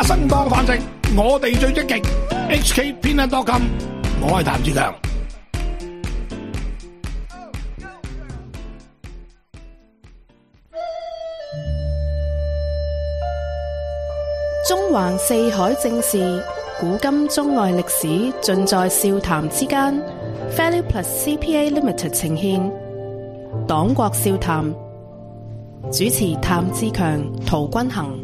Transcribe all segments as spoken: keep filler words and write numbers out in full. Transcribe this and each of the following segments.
生當飯食，我哋最積極。H K 偏袒多金，我係譚志強。 中環四海正事，古今中外歷史，盡在笑談之間。Value Plus C P A Limited 呈獻黨國笑談，主持譚志強、陶君行。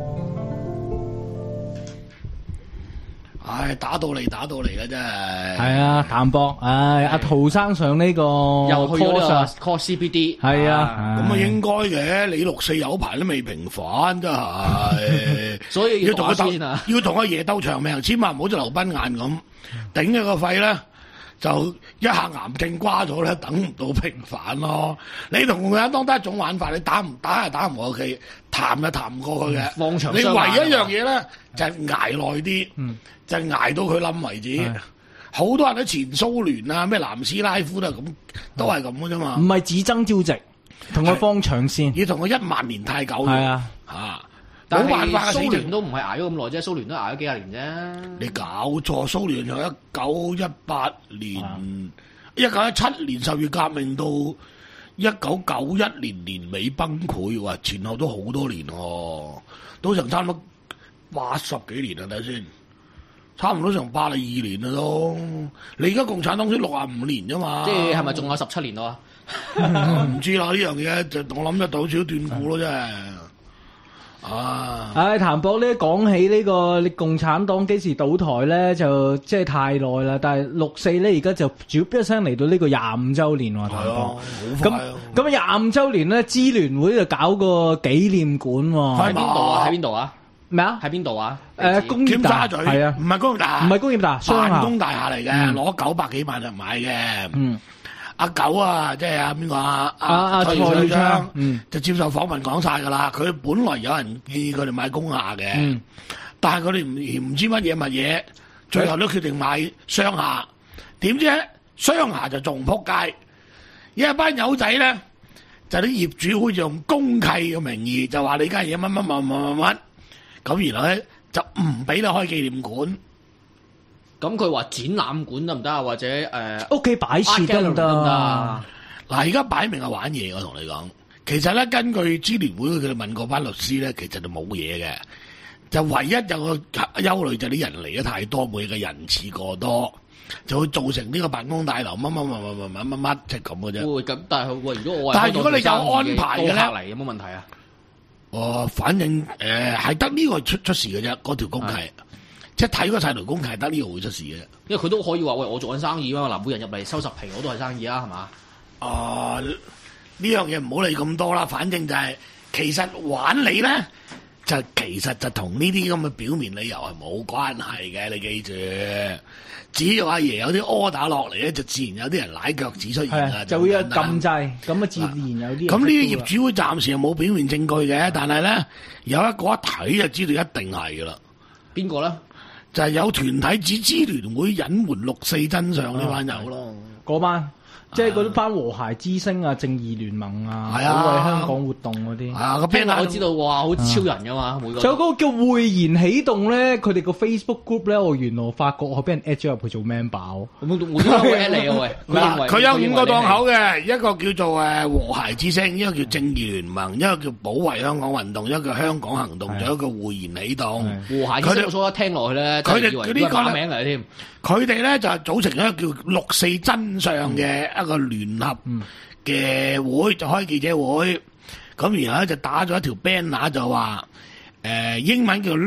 唉，打到嚟打到嚟嘅真係。 係啊，譚博，唉，阿陶生上呢個又去咗呢個 course call C B D， 係啊， 咁啊應該嘅。你六四有排都未平反，真係。 所以要同佢鬥先啊， 要同阿爺鬥長命，千萬唔好似劉斌眼咁頂一個肺咧，就一下癌症瓜咗咧，等唔到平反咯。你同共產黨得一種玩法，你打唔打係打唔過佢，談就談唔過佢嘅。 放長你唯雙眼一一樣嘢咧，就係捱耐啲， 嗯就係捱到佢冧為止。好多人都前蘇聯啊，咩南斯拉夫都係咁，都係咁嘅啫嘛。 唔係只爭朝夕，同佢放長線， 要同佢一萬年太久。 係啊， 嚇。 但係冇辦法嘅， 蘇聯都唔係捱咗咁耐啫，蘇聯都捱咗幾廿年啫。 你搞錯，蘇聯由一九一八年、一九一七年十月革命到一九九一年年尾崩潰，哇！前後都好多年喎，都成差唔多八十幾年啦，睇下先，差唔多成八十二年啦都。你而家共產黨先六十五年啫嘛， 即係係咪仲有十七年咯？ 唔知啦，呢樣嘢就我諗得到少少斷估咯，真係。啊！ 唉，譚博呢講起呢個你共產黨幾時倒台咧，就即係太耐啦。但係六四咧，而家就主一聲嚟到呢個廿五週年喎，譚博。咁咁廿五週年咧，支聯會就搞個紀念館喎。 喺邊度啊？喺邊度啊？ 咩啊？ 喺邊度啊？ 誒，工業大咀係啊， 唔係工業大， 唔係工業大， 辦公大廈嚟嘅，攞九百幾萬人買嘅。 嗯。 阿九啊，即係阿邊個啊？ 阿阿蔡耀昌，嗯， 就接受訪問講晒噶啦。佢本來有人建議佢哋買工廈嘅， 嗯、 但係佢哋唔唔知乜嘢乜嘢，最後都決定買商廈。點知咧，商廈就仲撲街，因為班友仔咧就啲業主會用公契嘅名義，就話你間嘢乜乜乜乜乜乜，咁然後咧就唔俾你開紀念館。 咁佢話展覽館得唔得啊？或者誒屋企擺設得唔得啊？ 嗱，而家擺明係玩嘢，我同你講。其實咧，根據支聯會佢哋問過班律師咧，其實就冇嘢嘅。就唯一有個憂慮就係啲人嚟得太多，每個人次過多，就會造成呢個辦公大樓乜乜乜乜乜乜乜乜即係咁嘅啫。 會咁，但係喂，如果我但係如果你有安排嘅咧， 嚟有冇問題啊？ 哦，反正誒係得呢個出出事嘅啫，嗰條公契。即係睇嗰細條公契，得呢個會出事嘅， 因為佢都可以話喂，我做緊生意啊嘛，嗱，每人入嚟收十皮，我都係生意啊，係嘛？ 啊，呢樣嘢唔好理咁多啦，反正就係、是、其實玩你咧，就其實就同呢啲咁嘅表面理由係冇關係嘅，你記住。只要阿爺有啲 order 落嚟咧，就自然有啲人舐腳趾出現啦， 就會有禁制，咁啊自然有啲。 咁呢啲業主會暫時又冇表面證據嘅，但係咧有一個一睇就知道一定係噶啦。 邊個咧？ 就係有團體指支聯會隱瞞六四真相呢班友咯， 嗰班即係嗰班和諧之聲啊、正義聯盟啊、 係啊、 保衛香港活動嗰啲。 啊，個聽我知道哇，好超人噶嘛，每個。 仲有嗰個叫匯賢起動咧，佢哋個 Facebook group 咧，我原來發覺我俾人 at 咗入去做 member。 咁我點解會 at 你啊？喂， 嗱，佢有五個檔口嘅，一個叫做誒和諧之聲，一個叫正義聯盟，一個叫保衛香港運動，一個叫香港行動，仲有一個匯賢起動。 和諧之聲，我所一聽落去咧， 佢哋佢呢個名嚟添。 佢哋咧就係組成一個叫六四真相嘅一個聯合嘅會，就開記者會。咁然後咧就打咗一條 banner 就話，誒、呃、英文叫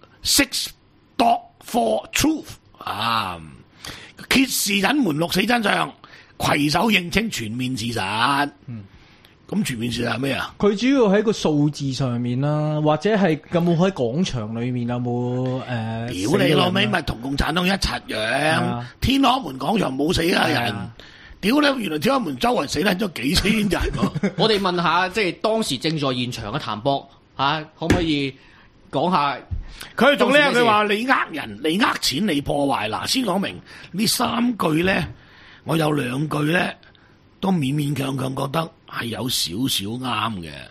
Six Dot For Truth 啊，揭示隱瞞六四真相，攜手認清全面事實。嗯，咁全面事實係咩啊？ 佢主要喺個數字上面啦，或者係有冇喺廣場裏面有冇誒？ 屌你老味，咪同共產黨一齊樣。天安門廣場冇死啊人。屌你！原來天安門周圍死撚咗幾千人喎。 我哋問下，即係當時正在現場嘅譚博嚇，可唔可以講下？ 佢仲叻，佢話你呃人，你呃錢，你破壞。嗱，先講明呢三句咧，我有兩句咧都勉勉強強覺得係有少少啱嘅。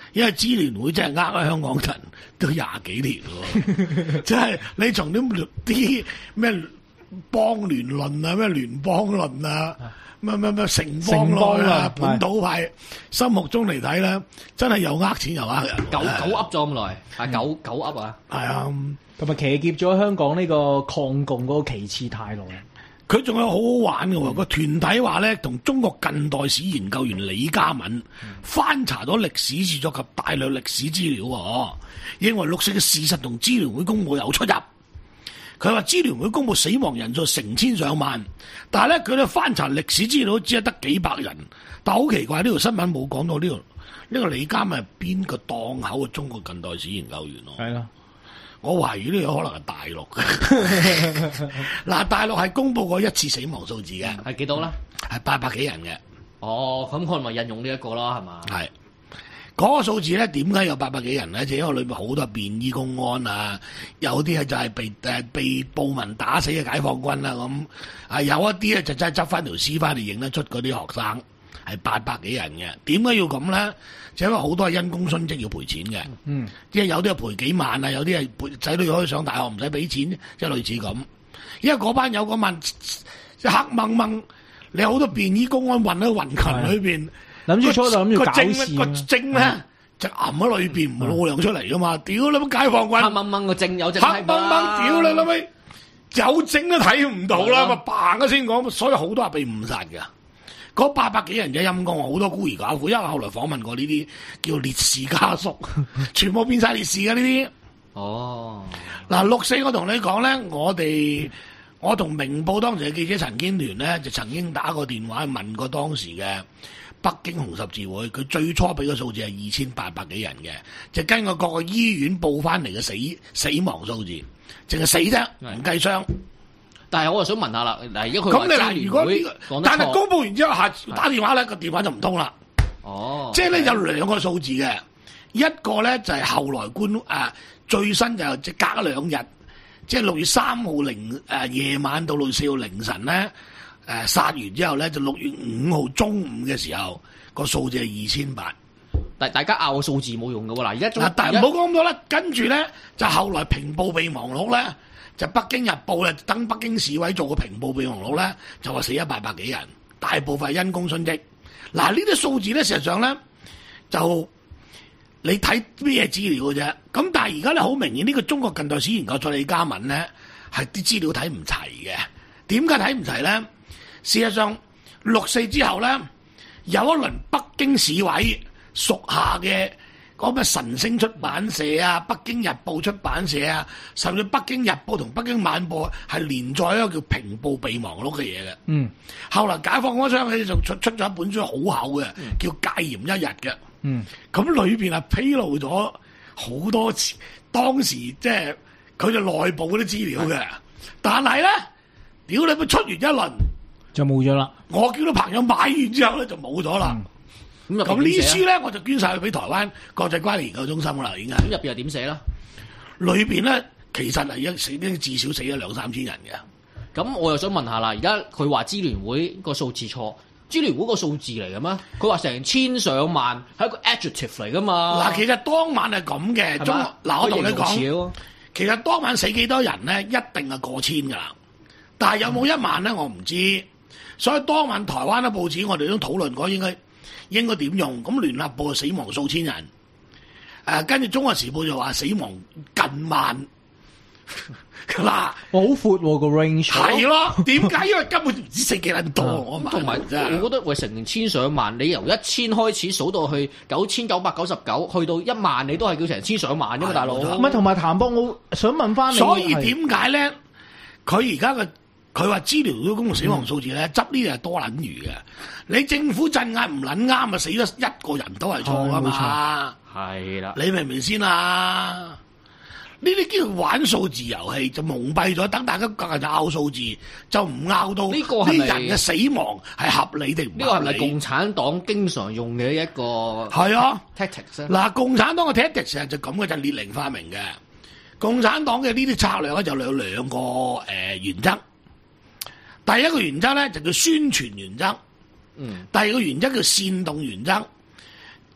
因為支聯會真係呃咗香港人都廿幾年喎，即係你從啲啲咩邦聯論啊、咩聯邦論啊、咩咩咩城邦論啊、本土派心目中嚟睇咧，真係又呃錢又呃人， 九九噏咗咁耐，係九九噏啊， 係啊， 同埋騎劫咗香港呢個抗共嗰個旗幟太耐。 佢仲有好好玩嘅喎，個團體話咧，同中國近代史研究員李嘉敏翻查咗歷史著作及大量歷史資料喎，認為六四嘅事實同支聯會公佈有出入。佢話支聯會公佈死亡人數成千上萬，但係咧佢哋翻查歷史資料只係得幾百人，但係好奇怪呢條新聞冇講到呢、呢個呢、呢個李嘉敏係邊個檔口嘅中國近代史研究員咯？ 係啦。 我懷疑呢個可能係大陸嘅，嗱大陸係公佈過一次死亡數字嘅， 係幾多啦？ 係八百幾人嘅。 哦，咁可能咪引用呢一個啦，係嘛？ 係嗰、嗰個數字咧，點解有八百幾人咧？就因為裏面好多便衣公安啊，有啲係就係被誒被暴民打死嘅解放軍啦咁，啊有一啲咧就真係執翻條屍翻嚟認得出嗰啲學生。係八百幾人嘅，點解要咁咧？就因為好多係因公殉職要賠錢嘅， 嗯， 即係有啲係賠幾萬啊，有啲係賠仔女可以上大學唔使俾錢，即係類似咁。因為嗰班有嗰晚即係黑掹掹，你好多便衣公安混喺雲群裏邊， 諗住初就諗住搞證事， 個證咧就揞喺裏邊，唔露亮出嚟噶嘛。屌你乜解放軍黑掹掹個證有證黑掹掹，屌你諗咪有證都睇唔到啦，咪嘭一先講，所以好多係被誤殺㗎。嗰八百幾人嘅陰公，好多孤兒寡婦，因為後來訪問過呢啲叫烈士家屬，全部變晒烈士嘅呢啲。 哦，嗱六四我同你講咧，我哋我同明報當時嘅記者陳堅聯咧，就曾經打過電話問過當時嘅北京紅十字會，佢最初俾嘅數字係二千八百幾人嘅，就根據各個醫院報翻嚟嘅死死亡數字，淨係死啫，唔計傷。 但係我又想問下啦，嗱，而家佢咁你嗱，如果呢、呢個，但係公佈完之後，下打電話咧個電話就唔通啦。 哦， 即係咧有兩個數字嘅，一個咧就係後來官誒、啊、最新就即隔咗兩日，即係六月三號零誒夜晚到六月四號凌晨咧誒、呃、殺完之後咧，就六月五號中午嘅時候個數字係二千八。 但大家拗個數字冇用嘅喎，嗱而家嗱，但係唔好講咁多啦，跟住咧就後來平報備忘錄咧。就北京日報咧登北京市委做個平報備忘錄咧，就話死咗八百幾人，大部分係因公殉職。嗱呢啲數字咧，事實上咧就你睇咩資料嘅啫。咁但係而家咧好明顯，呢個中國近代史研究所李嘉敏咧係啲資料睇唔齊嘅。點解睇唔齊咧？事實上六四之後咧，有一輪北京市委屬下嘅。嗰咩神星出版社啊、北京日報出版社啊，甚至北京日報同北京晚報係連載一個叫平報備忘錄嘅嘢嘅。嗯，後來解放嗰張佢就出出咗一本書好厚嘅，嗯、叫戒嚴一日嘅。嗯，咁裏邊係披露咗好多次當時即係佢哋內部嗰啲資料嘅。嗯、但係咧，屌你咪出完一輪就冇咗啦。 我叫到朋友買完之後咧就冇咗啦。嗯咁呢啲書咧，我就捐晒去俾台灣國際關係研究中心啦，已經。咁入邊又點寫啦？ 裏邊咧，其實係一死，至少死咗兩三千人嘅。 咁我又想問下啦，而家佢話支聯會個數字錯，支聯會個數字嚟嘅咩？佢話成千上萬係一個 adjective 嚟噶嘛？嗱， 其實當晚係咁嘅。嗱吧，我同你講，其實當晚死幾多人咧，一定係過千噶啦。但係有冇一萬咧，我唔知。所以當晚台灣嘅報紙，我哋都討論過應該。應該點用？咁聯合報死亡數千人，誒跟住中國時報就話死亡近萬，嗱， 好闊喎個 range。 係咯，點解？因為根本唔知死幾撚多我嘛。 同埋，我覺得喂成千上萬，你由一千開始數到去九千九百九十九，去到一萬，你都係叫成千上萬啫嘛，大佬。 唔係同埋譚博，我想問翻你。 所以點解咧？佢而家嘅。佢話支聯會公佈死亡數字咧，執呢啲係多撚餘嘅。你政府鎮壓唔撚啱啊，死咗一個人都係錯啊嘛。 係啦， 你明唔明先啊？呢啲叫玩數字遊戲，就蒙蔽咗，等大家今日就拗數字，就唔拗到呢個啲人嘅死亡係合理定唔合理？ 呢個係咪共產黨經常用嘅一個係啊 tactics？ 嗱，共產黨嘅 tactics 就咁嘅，就列寧發明嘅。共產黨嘅呢啲策略咧就有兩個誒、呃、原則。第一個原則咧就叫宣傳原則，嗯，第二個原則叫煽動原則。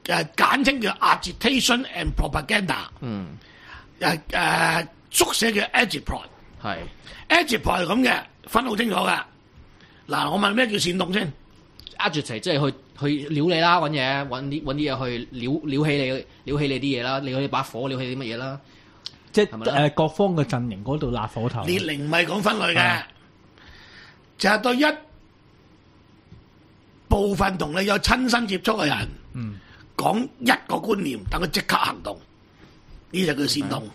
誒簡稱叫 agitation and propaganda， 嗯， 誒誒縮寫叫 agitprop， 係 agitprop 係咁嘅，分好清楚嘅。嗱，我問咩叫煽動先 agitate 即係去去撩你啦，揾嘢揾啲揾啲嘢去撩撩起你撩起你啲嘢啦，撩起把火，撩起啲乜嘢啦， 即係係咪咧誒各方嘅陣營嗰度焫火頭。 列寧唔係講分類嘅， 係就係對一部分同你有親身接觸嘅人， 嗯， 講一個觀念，等佢即刻行動，呢就叫煽動。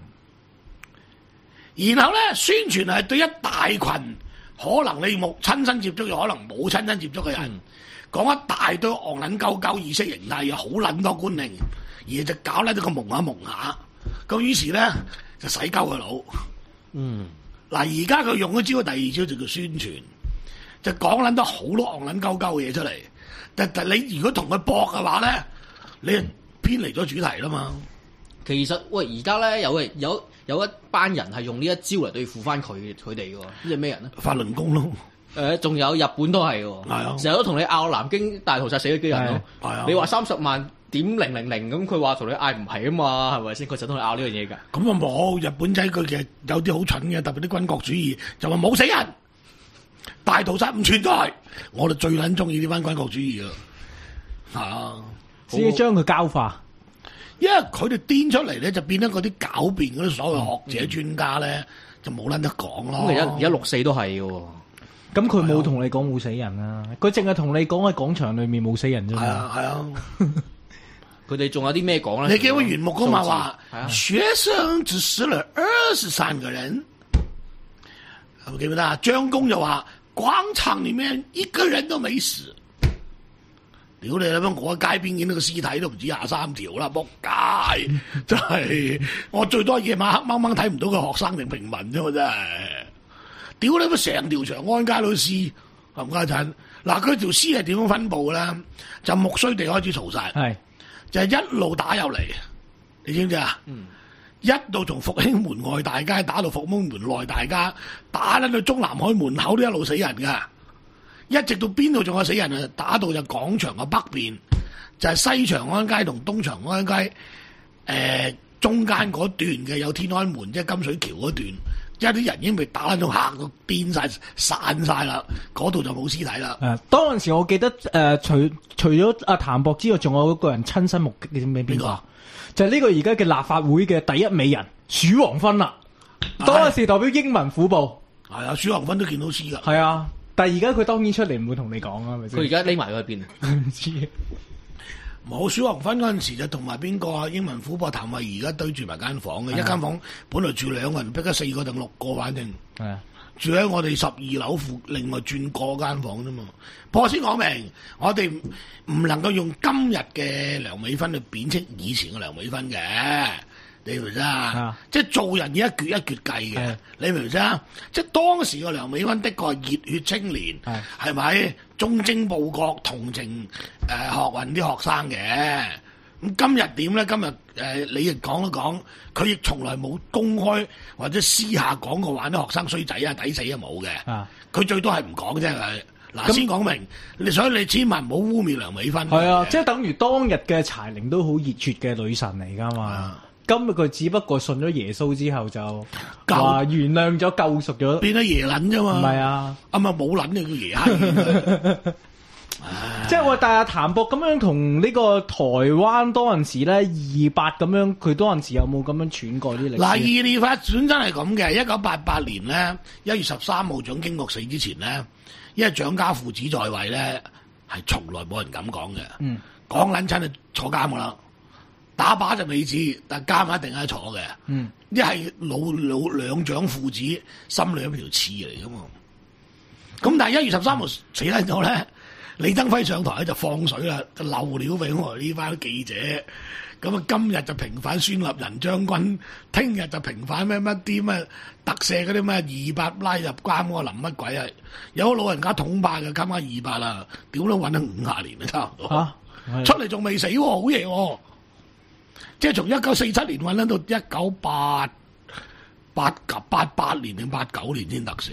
然後咧，宣傳係對一大群可能你冇親身接觸，又可能冇親身接觸嘅人，講、一大堆戇撚鳩鳩意識形態，有好撚多觀念，而就搞咧到個蒙下蒙下，咁於是咧就洗鳩個腦。 嗯， 嗱，而家佢用咗招，第二招就叫宣傳，就講撚得好多戇撚鳩鳩嘅嘢出嚟。但但你如果同佢搏嘅話咧，你就偏離咗主題啦嘛。 其實喂，而家咧有嘅有有一班人係用呢一招嚟對付翻佢佢哋喎，呢係咩人咧？ 法輪功咯， 誒，仲有日本都係喎， 係啊成日都同你拗南京大屠殺死咗幾人咯。 係啊你話三十萬點零零零咁，佢話同你嗌唔係啊嘛，係咪先？佢就同你拗呢樣嘢㗎。 咁啊冇日本仔佢其實有啲好蠢嘅，特別啲軍國主義就話冇死人，大屠殺唔存在。我哋最撚中意呢班軍國主義啊，係啊， 只要將佢膠化。 因為佢哋癲出嚟咧，就變咗嗰啲狡辯嗰啲所謂學者專家咧，就冇撚得講咯。 咁而家而家六四都係嘅喎。 咁佢冇同你講冇死人啊，佢淨係同你講喺廣場裏面冇死人啫嘛。 係啊係啊。 佢哋仲有啲咩講咧？ 你記唔記得袁木嗰嘛話係啊， 學生只死了二十三個人，記唔記得啊？張公就話廣場裏面一個人都沒死。屌你啦！我喺街邊見到個屍體都唔止廿三條啦，仆街！真係我最多夜晚黑掹掹睇唔到個學生定平民啫嘛，真係！屌你乜成條長安街都屍，冚家鏟！嗱，佢條屍係點樣分佈咧？就木須地開始屠殺， 係就係一路打入嚟，你知唔知啊？ 嗯， 一路從復興門外大街打到復興門內大街，打撚到中南海門口都一路死人㗎。一直到邊度仲有死人啊？打到就廣場嘅北邊，就係、是、西長安街同東長安街，誒、呃、中間嗰段嘅有天安門即係金水橋嗰段，一啲人已經被打到嚇到癲晒散晒啦，嗰度就冇屍體啦。 誒，當陣時我記得誒、呃，除除咗阿譚博之外，仲有一個人親身目擊，你知唔知邊個啊？就係呢個而家嘅立法會嘅第一美人鼠王芬啦。當陣時代表英文虎報， 係啊，鼠王芬都見到屍㗎。 係啊。但係而家佢當然出嚟唔會同你講啊，係咪先？ 佢而家匿埋咗喺邊啊？ 唔知。 冇鼠王芬嗰陣時就同埋邊個啊？英文虎報譚慧儀而家堆住埋間房嘅， 係啊一間房本來住兩個人，逼咗四個定六個，反正係啊。 住喺我哋十二樓附，另外轉過間房啫嘛。不過先講明，我哋唔能夠用今日嘅梁美芬去貶斥以前嘅梁美芬嘅。你明唔明啊？即係做人要一撅一撅計嘅，你明唔明啊？即係當時個梁美芬的確係熱血青年，係咪忠貞報國、同情誒、呃、學運啲學生嘅？咁今日點咧？今日誒、呃、你亦講一講，佢亦從來冇公開或者私下講過話啲學生衰仔啊、抵死啊冇嘅。佢最多係唔講啫。嗱，先講明，你所以你千萬唔好污蔑梁美芬。 係啊，即係等於當日嘅柴玲都好熱血嘅女神嚟㗎嘛。今日佢只不過信咗耶穌之後就話原諒咗、救贖咗， 變咗耶撚啫嘛。 唔係啊， 啊嘛冇撚嘅叫耶閪。 即係我但係譚博咁樣同呢個台灣當陣時咧二八咁樣，佢當陣時有冇咁樣傳過啲歷史？ 嗱，二八本身係咁嘅，一九八八年咧一月十三號蔣經國死之前咧，因為蔣家父子在位咧，係從來冇人敢講嘅。嗯，講撚親就坐監噶啦。打靶就未知，但監一定係坐嘅。嗯，一係老老兩長父子心裏一條刺嚟噶嘛。咁但係一月十三號死咗之後咧，李登輝上台咧就放水啦，就漏料俾我哋呢班記者。咁啊，今日就平反孫立人將軍，聽日就平反咩乜啲咩特赦嗰啲咩二八拉入關嗰個林乜鬼啊？有個老人家統霸嘅監監二八啦，屌都揾咗五廿年啦，差唔多。啊、出嚟仲未死喎，好嘢喎！即係從一九四七年揾到一九八八八八年定八九年先特赦，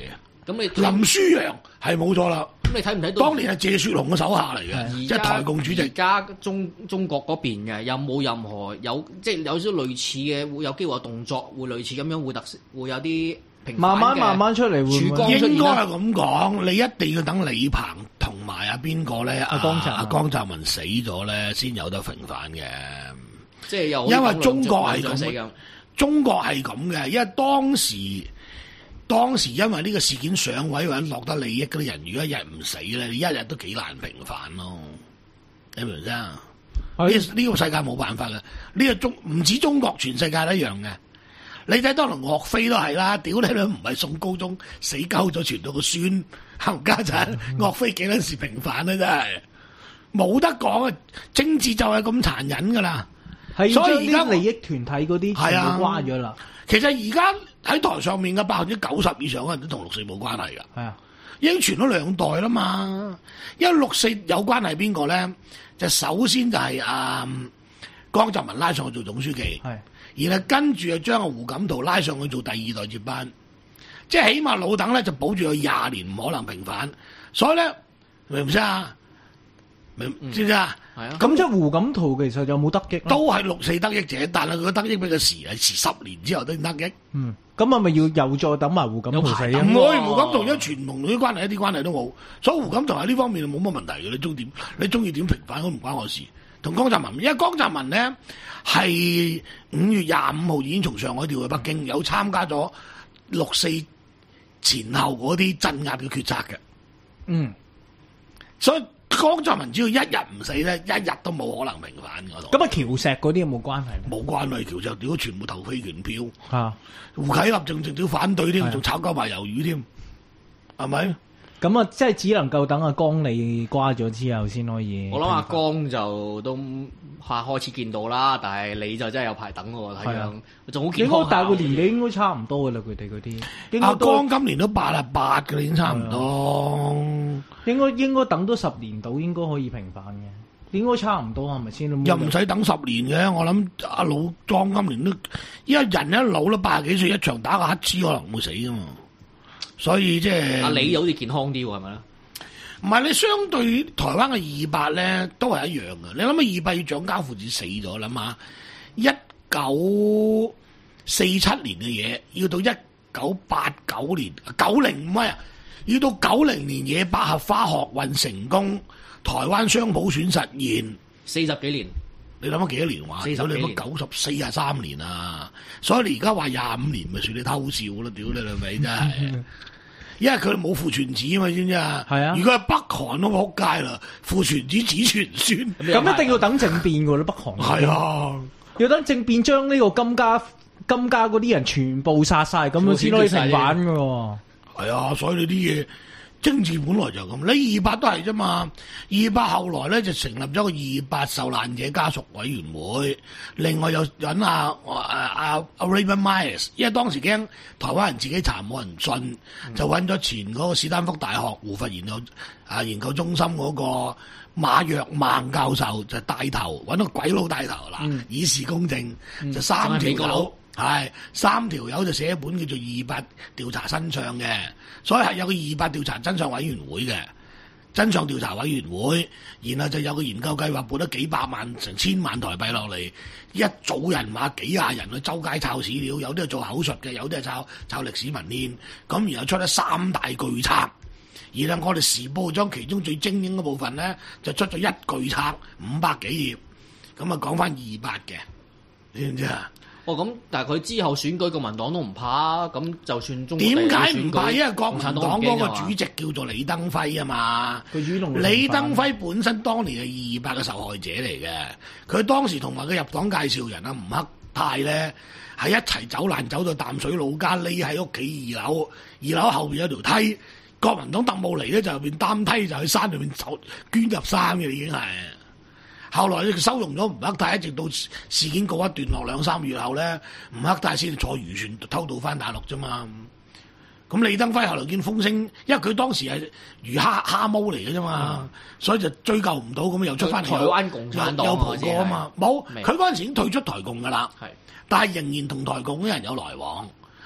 咁你林書陽係冇咗啦。 咁你睇唔睇到？ 當年係謝雪紅嘅手下嚟嘅，即係台共主席。 而家中中國嗰邊嘅有冇任何有即係有啲類似嘅會有機會有動作，會類似咁樣會特會有啲平反嘅慢慢慢慢出嚟，會曙光出現應該係咁講，你一定要等李鵬同埋阿邊個咧？阿江澤阿江澤民死咗咧，先有得平反嘅。 即係又因為中國係咁兩死， 中國係咁嘅，因為當時當時因為呢個事件上位或者落得利益嗰啲人，如果一日唔死咧，你一日都幾難平反咯。你明唔明先？呢呢個世界冇辦法嘅，呢個中唔止中國，全世界都一樣嘅。你睇當年岳飛都係啦，屌你都唔係宋高宗死鳩咗，傳到個孫冚家產，岳飛幾多時平反咧？真係冇得講啊！政治就係咁殘忍噶啦。 係所以而家將啲利益團體嗰啲全部瓜咗啦。 其實而家喺台上面嘅百分之九十以上嘅人都同六四冇關係噶， 係啊， 已經傳咗兩代啦嘛。因為六四有關係邊個咧？就首先就係、啊、江澤民拉上去做總書記， 係， 然後跟住就將阿胡錦濤拉上去做第二代接班，即係起碼老鄧咧就保住佢廿年唔可能平反，所以咧明唔明啊？明知唔知啊？ 係啊， 咁即係胡錦濤其實有冇得益？ 都係六四得益者，但係佢嘅得益比佢遲係遲十年之後都得益。 嗯，咁係咪要又再等埋胡錦濤死啊？ 唔會，胡錦濤而家全同啲關係一啲關係都冇，所以胡錦濤喺呢方面冇乜問題嘅。你中點？你中意點平反都唔關我事。同江澤民，因為江澤民咧係五月廿五號已經從上海調去北京，有參加咗六四前後嗰啲鎮壓嘅決策嘅。 嗯， 所以江澤民只要一日唔死咧，一日都冇可能平反嗰度。 咁啊，喬石嗰啲有冇關係咧？ 冇關係，喬石屌全部投棄權票。 啊， 胡啟立仲直接反對添，仲炒鳩埋魷魚添，係咪？ 咁啊，即係只能夠等阿江你瓜咗之後先可以。 我諗阿江就都下開始見到啦，但係你就真係有排等喎，睇樣仲好健康下。 應該大個年紀應該差唔多噶啦，佢哋嗰啲。 阿江今年都八啊八嘅，已經差唔多。 應該應該等多十年到，應該可以平反嘅。應該差唔多係咪先？ 又唔使等十年嘅，我諗阿老莊今年都，因為人一老啦，八十幾歲一場打個乞嗤可能會死噶嘛。所以即係阿李好似健康啲喎，係咪咧？ 唔係，你相對台灣嘅二八咧，都係一樣嘅。你諗下二八要蔣家父子死咗，諗下一九四七年嘅嘢，要到一九八九年九零五啊，要到九零年野百合花學運成功，台灣雙普選實現， 四十幾年。 你諗下幾多年話？ 四十幾年， 你乜九十四啊三年啊！所以你而家話廿五年咪算你偷笑咯，屌你老味真係！因為佢哋冇父傳子啊嘛，知唔知啊？ 係啊！ 如果係北韓都仆街啦，父傳子子傳孫， 咁一定要等政變噶啦，北韓。 係啊， 要等政變將呢個金家金家嗰啲人全部殺晒，咁樣先可以平反噶。 係啊，所以你啲嘢。政治本來就咁，你二八都係啫嘛。二八後來咧就成立咗個二八受難者家屬委員會，另外又揾阿阿阿 Raymond Myers，因為當時驚台灣人自己查冇人信，嗯、就揾咗前嗰個史丹福大學胡佛研究啊研究中心嗰個馬若孟教授就帶頭，揾個鬼佬帶頭嗱，嗯、以示公正，嗯、就三條友。係三條友就寫一本叫做《二八調查真相》嘅，所以係有個二八調查真相委員會嘅真相調查委員會，然後就有個研究計劃撥咗幾百萬成千萬台幣落嚟，一組人馬幾廿人去周街抄史料，有啲係做口述嘅，有啲係抄抄歷史文獻，咁然後出咗三大巨冊，然後我哋時報將其中最精英嘅部分咧就出咗一巨冊五百幾頁，咁啊講翻二八嘅，你知唔知啊？ 哦，咁但係佢之後選舉國民黨都唔怕，咁就算中點解唔怕？因為國民黨嗰個主席叫做李登輝啊嘛。李登輝本身當年係二八嘅受害者嚟嘅，佢當時同埋佢入黨介紹人啊吳克泰咧係一齊走難走到淡水老家，匿喺屋企二樓，二樓後邊有條梯，國民黨特務嚟咧就入邊擔梯就去山裏邊走捐入山嘅已經係。後來佢收容咗吳克泰，一直到事件告一段落兩三個月後咧，吳克泰先坐漁船偷渡翻大陸啫嘛。咁李登輝後來見風聲，因為佢當時係魚蝦蝦毛嚟嘅啫嘛，嗯、所以就追究唔到，咁又出翻嚟。台灣共產黨有蒲過啊嘛，冇佢嗰陣時已經退出台共噶啦，是但係仍然同台共啲人有來往。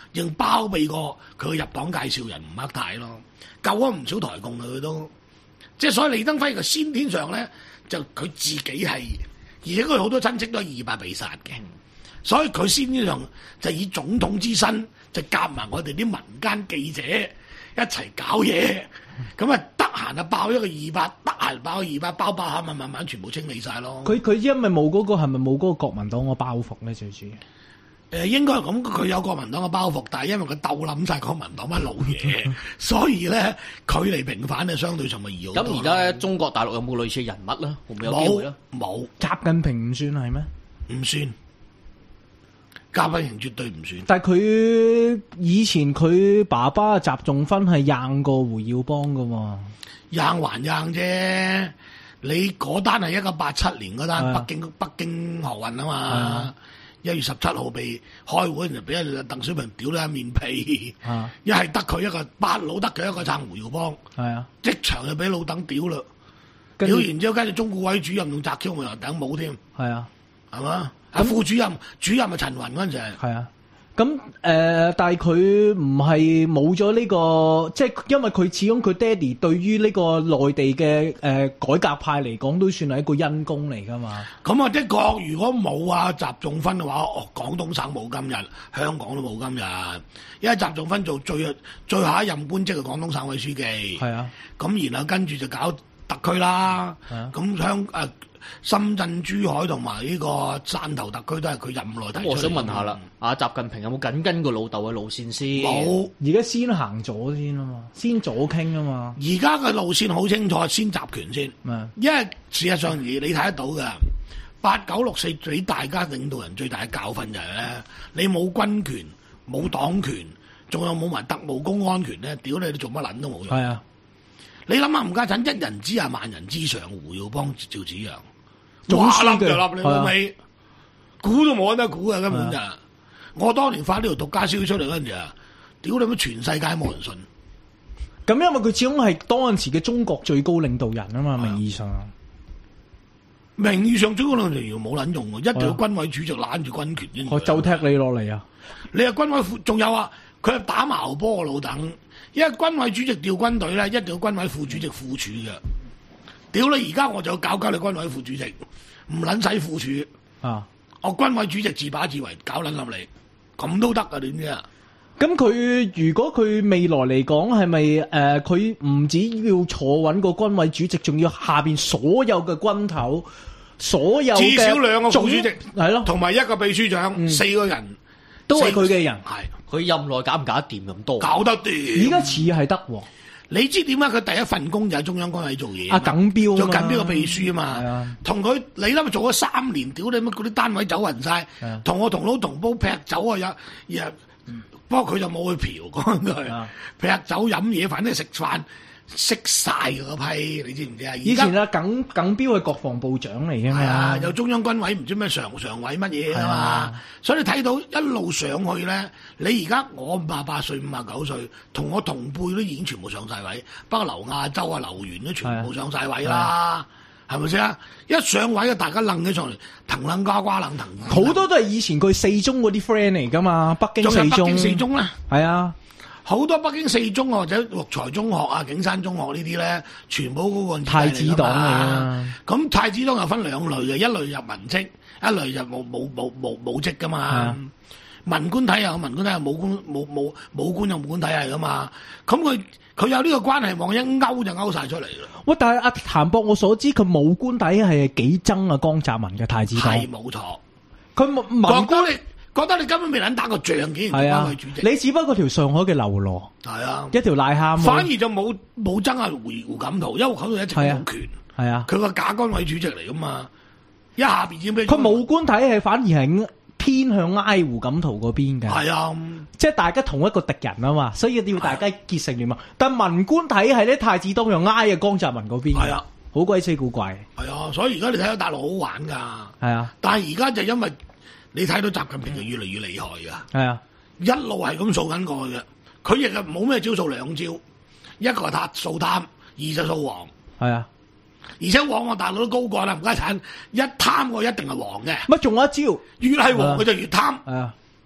仍包庇過佢嘅入黨介紹人吳克泰咯，救咗唔少台共佢都，即係所以李登輝嘅先天上咧，就佢自己係，而且佢好多親戚都係二八被殺嘅，所以佢先天上就以總統之身就夾埋我哋啲民間記者一齊搞嘢，咁啊得閒就爆一個二八，得閒爆個二八，包包下咪慢慢全部清理晒咯。 佢佢因為冇嗰、嗰個係咪冇嗰個國民黨嘅包袱咧？最主要。 誒應該係咁，佢有國民黨嘅包袱，但係因為佢鬥冧晒國民黨乜老嘢，所以咧佢嚟平反咧相對上咪易好多。 咁而家中國大陸有冇類似人物啦？會唔會有機會咧？ 冇， 習近平唔算係咩？ 唔算，習近平絕對唔算。 但係佢以前佢爸爸習仲勳係硬過胡耀邦噶喎， 硬還硬啫。你嗰單係一九八七年嗰單北京北京學運啊嘛。一月十七號被開會，就俾人鄧小平屌咗一面屁，一係得佢一個八佬，得佢一個撐胡耀邦， 係啊， 即場就俾老鄧屌啦，屌完之後跟住中顧委主任用摘 Q 咪又頂帽添， 係啊， 係嘛？啊副主任主任係陳雲嗰陣時係啊。咁誒、呃，但係佢唔係冇咗呢個，即係因為佢始終佢爹哋對於呢個內地嘅誒、呃、改革派嚟講，都算係一個恩公嚟噶嘛。 咁啊，的確，如果冇啊習仲勳嘅話，哦，廣東省冇今日，香港都冇今日。因為習仲勳做最最後一任官職係廣東省委書記， 係啊。咁然後跟住就搞特區啦。咁香誒深圳、珠海同埋呢個汕頭特區都係佢任內提出嚟。 我想問下啦，阿習近平有冇緊跟個老豆嘅路線先？ 冇， 而家先行咗先啊嘛，先左傾啊嘛。 而家嘅路線好清楚，先集權先。因為事實上而你睇得到嘅八九六四俾大家領導人最大嘅教訓就係咧，你冇軍權、冇黨權，仲有冇埋特務公安權咧？屌你，你做乜撚都冇用。 係啊， 你諗下吳家陣一人之下萬人之上，胡耀邦趙紫陽。 總書記就笠你老味，估都冇得估啊！根本就，我當年發呢條獨家消息出嚟嗰陣時啊，屌你乜全世界冇人信。 咁因為佢始終係當陣時嘅中國最高領導人啊嘛，名義上。 名義上最高領導人冇撚用喎，一定要軍委主席攬住軍權先。 我就踢你落嚟啊！ 你係軍委副，仲有啊，佢係打矛波老鄧，因為軍委主席調軍隊咧，一定要軍委副主席副處嘅。屌你！而家我就搞搞你軍委副主席，唔撚使副處啊！ 我軍委主席自把自為，搞撚冧你，咁都得啊？點知啊？ 咁佢如果佢未來嚟講係咪誒？佢唔止要坐穩個軍委主席，仲要下邊所有嘅軍頭，所有嘅至少兩個副主席係咯， 同埋一個秘書長，嗯、四個人都係佢嘅人。 係佢任內搞唔搞得掂咁多？ 搞得掂。 而家似係得喎。你知點解佢第一份工就喺中央軍委做嘢？ 阿耿彪做緊呢個秘書啊嘛，同佢、 啊、 你諗做咗三年，屌你乜嗰啲單位走勻晒，同、啊、我同老同胞劈酒啊！有，又、嗯、不過佢就冇去嫖講句，啊、劈酒飲嘢，反正食飯識晒嗰批，你知唔知啊？ 以前啊，耿耿彪係國防部長嚟嘅嘛， 啊，有中央軍委唔知咩常常委乜嘢啊嘛，啊所以你睇到一路上去咧，你而家我五十八歲、五十九歲，同我同輩都已經全部上晒位，不過劉亞洲啊、劉源都全部上晒位啦，係咪先啊？一上位啊，大家楞起上嚟，騰楞瓜瓜楞騰， 好多都係以前佢四中嗰啲 friend 嚟噶嘛，北京四中， 北京四中啦， 係啊。 好多北京四中或者六才中學啊、景山中學呢啲咧，全部嗰個太子黨嚟啊！ 咁太子黨又分兩類嘅，一類入文職，一類就冇冇冇冇武職噶嘛。文官體系有文官體系，武官冇冇武官有武官體系噶嘛。咁佢佢有呢個關係網一勾就勾晒出嚟啦。 喂，但係阿譚博，我所知佢武官體系係幾憎啊江澤民嘅太子黨。 係冇錯， 佢文官。 覺得你根本未撚打過仗，竟然當佢主席。 你只不過條上海嘅流羅， 係啊， 一條癩蝦。反而就冇冇爭阿胡胡錦濤，因為胡錦濤一直冇權。 係啊， 佢個假軍委主席嚟噶嘛，一下邊點俾佢武官體系反而係偏向挨胡錦濤嗰邊嘅。 係啊，即係大家同一個敵人啊嘛，所以要大家結成聯盟。但文官體系咧，太子黨又挨嘅江澤民嗰邊。 係啊， 好鬼死古怪。 係啊，所以而家你睇到大陸好玩噶。 係啊， 但係而家就因為。你睇到習近平就越嚟越厲害噶， 係啊， 一路係咁掃緊過去嘅。佢亦係冇咩招數，兩招，一個係貪掃貪，二就掃黃。 係啊， 而且往我大陸都高過啦，唔家產一貪我一定係黃嘅。 乜仲有一招， 越係黃佢就越貪。 係啊，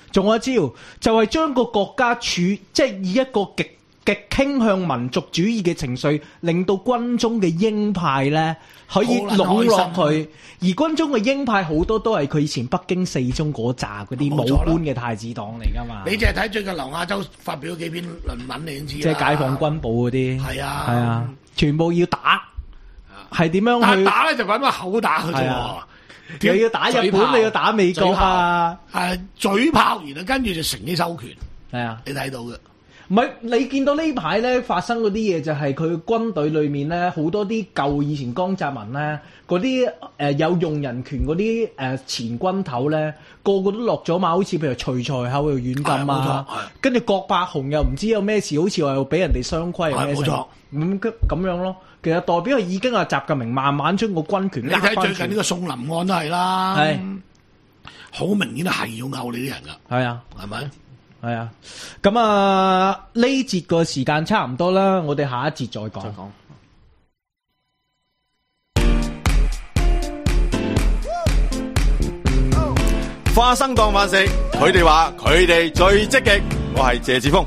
仲有一招就係將個國家處即係以一個極極傾向民族主義嘅情緒，令到軍中嘅鷹派咧可以籠絡佢。而軍中嘅鷹派好多都係佢以前北京四中嗰扎嗰啲武官嘅太子黨嚟噶嘛。 你淨係睇最近劉亞洲發表幾篇論文，你已經知啦。 即係解放軍部嗰啲。係啊， 係啊，全部要打。係點樣去？ 但打咧就揾個口打佢啫喎。 又要打日本，你要打美國啊！ 係嘴炮，然後跟住就乘機收權。 係啊， 你睇到嘅。 唔係你見到呢排咧發生嗰啲嘢，就係佢軍隊裏面咧好多啲舊以前江澤民咧嗰啲誒有用人權嗰啲誒前軍頭咧，個個都落咗馬，好似譬如徐才厚又軟禁啊，跟住郭伯雄又唔知有咩事，好似話又俾人哋雙規啊， 冇錯， 咁咁樣咯。其實代表係已經係習近平慢慢將個軍權。 你睇最近呢個宋林案都係啦，係好明顯係要勾你啲人噶， 係啊， 係咪？ 係啊，咁啊呢節個時間差唔多啦，我哋下一節再講。再講。 花生當飯食，佢哋話佢哋最積極，我係謝志峰。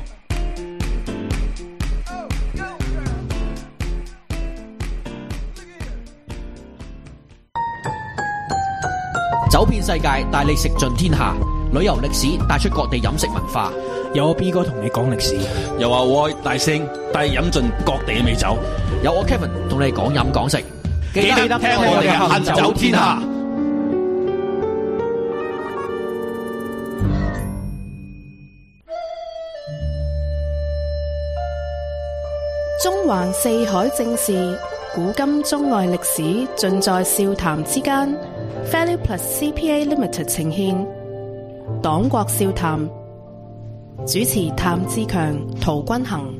走遍世界，帶你食盡天下。旅遊歷史帶出各地飲食文化。 有我 B 哥同你講歷史， 有阿 Y 大聲帶你飲盡各地嘅美酒。 有我 Kevin 同你講飲講食。 記得聽我哋嘅行走天下。 中環四海正事，古今中外歷史，盡在笑談之間。Value Plus C P A Limited 呈獻黨國笑談，主持譚志強、陶君行。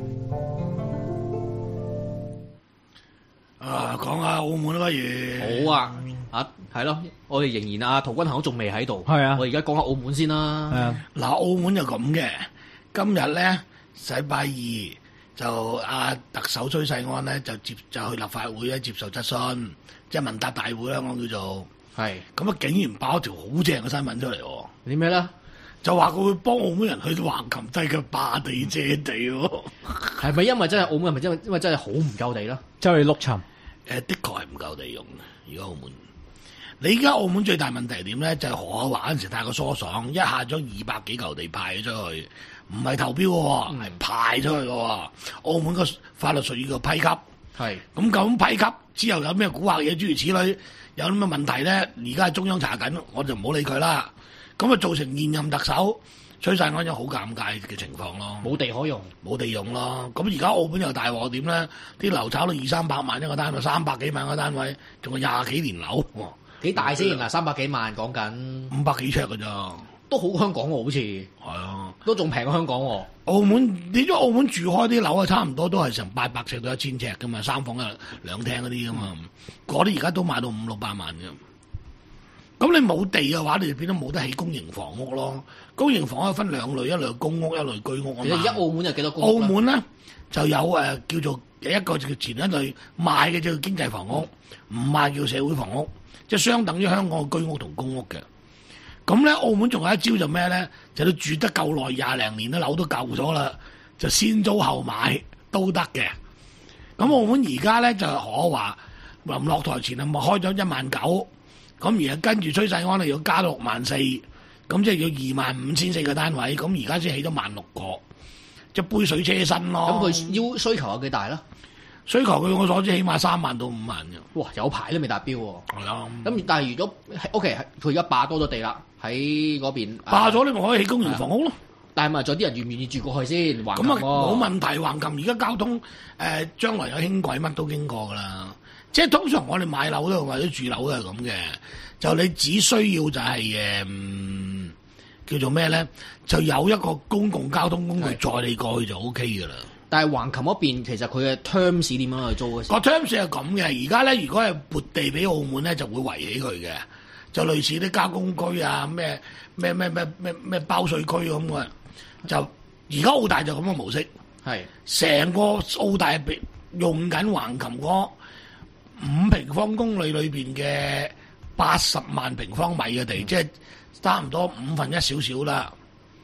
啊，講下澳門啦，不如。 好啊，啊，係咯，我哋仍然啊，陶君行都仲未喺度。 係啊， 我而家講下澳門先啦。 係啊， 嗱，澳門就咁嘅，今日咧禮拜二。就阿特首崔世安咧就接就去立法會咧接受質詢，即係問答大會啦，我叫做係咁啊！竟然爆一條好正嘅新聞出嚟喎！ 啲咩咧？就話佢會幫澳門人去橫琴低嘅霸地借地喎， 係咪因為真係澳門係咪因為因為真係好唔夠地啦？ 周圍碌沉， 誒的確係唔夠地用嘅。而家澳門，你而家澳門最大問題係點咧？就係何厚華嗰陣時太過疏爽，一下將二百幾嚿地派咗出去。唔係投標喎，係派出去嘅喎。澳門個法律屬於個批給，係咁咁批給之後有咩蠱惑嘢諸如此類，有啲咩問題咧？而家係中央查緊，我就唔好理佢啦。咁啊造成現任特首崔世安有好尷尬嘅情況咯， 冇地可用， 冇地用咯。咁而家澳門又大鑊點咧？啲樓炒到二三百萬一個單位，三百幾萬一個單位，仲有廿幾年樓， 幾大先嗱？三百幾萬講緊五百幾尺㗎咋？ 都好香港喎，好似係啊， 都仲平過香港喎。 澳門你咗澳門住開啲樓啊，差唔多都係成八百尺到一千尺噶嘛，三房啊兩廳嗰啲噶嘛，嗰啲而家都賣到五六百萬嘅。咁你冇地嘅話，你就變咗冇得起公營房屋咯。公營房屋分兩類，一類公屋，一類居屋啊嘛。 其實而家澳門有幾多公屋？ 澳門咧就有誒、呃、叫做一個就叫前一類賣嘅就叫經濟房屋，唔賣叫社會房屋，即係相等於香港嘅居屋同公屋嘅。咁咧，澳門仲有一招就咩咧？就你住得夠耐，廿零年，啲樓都舊咗啦，就先租後買都得嘅。咁澳門而家咧就可話臨落台前啊，咪開咗一萬九，咁而家跟住崔世安咧要加到六萬四，咁即係要二萬五千四個單位，咁而家先起咗萬六個，即係杯水車薪咯。 咁佢要需求有幾大啦？ 需求據我所知起碼三萬到五萬嘅。 哇，有排都未達標喎。 係啊。咁但係如果 OK，佢而家霸多咗地啦，喺嗰邊霸咗，你咪可以起公營房屋咯。 但係咪仲有啲人願唔願意住過去先？橫琴咁啊冇問題，橫琴而家交通誒、呃、將來有輕軌乜都經過㗎啦。即係通常我哋買樓都或者住樓都係咁嘅，就你只需要就係、是、誒、嗯、叫做咩咧？就有一個公共交通工具載你過去就 O K 㗎啦。 但係橫琴嗰邊其實佢嘅 terms 點樣去租嘅？個 terms 係咁嘅，而家咧如果係撥地俾澳門咧，就會圍起佢嘅，就類似啲加工區啊，咩咩咩咩咩咩包稅區咁嘅。就而家澳大就咁嘅模式，係成個澳大用緊橫琴嗰五平方公里裏邊嘅八十萬平方米嘅地，即係差唔多五分一少少啦。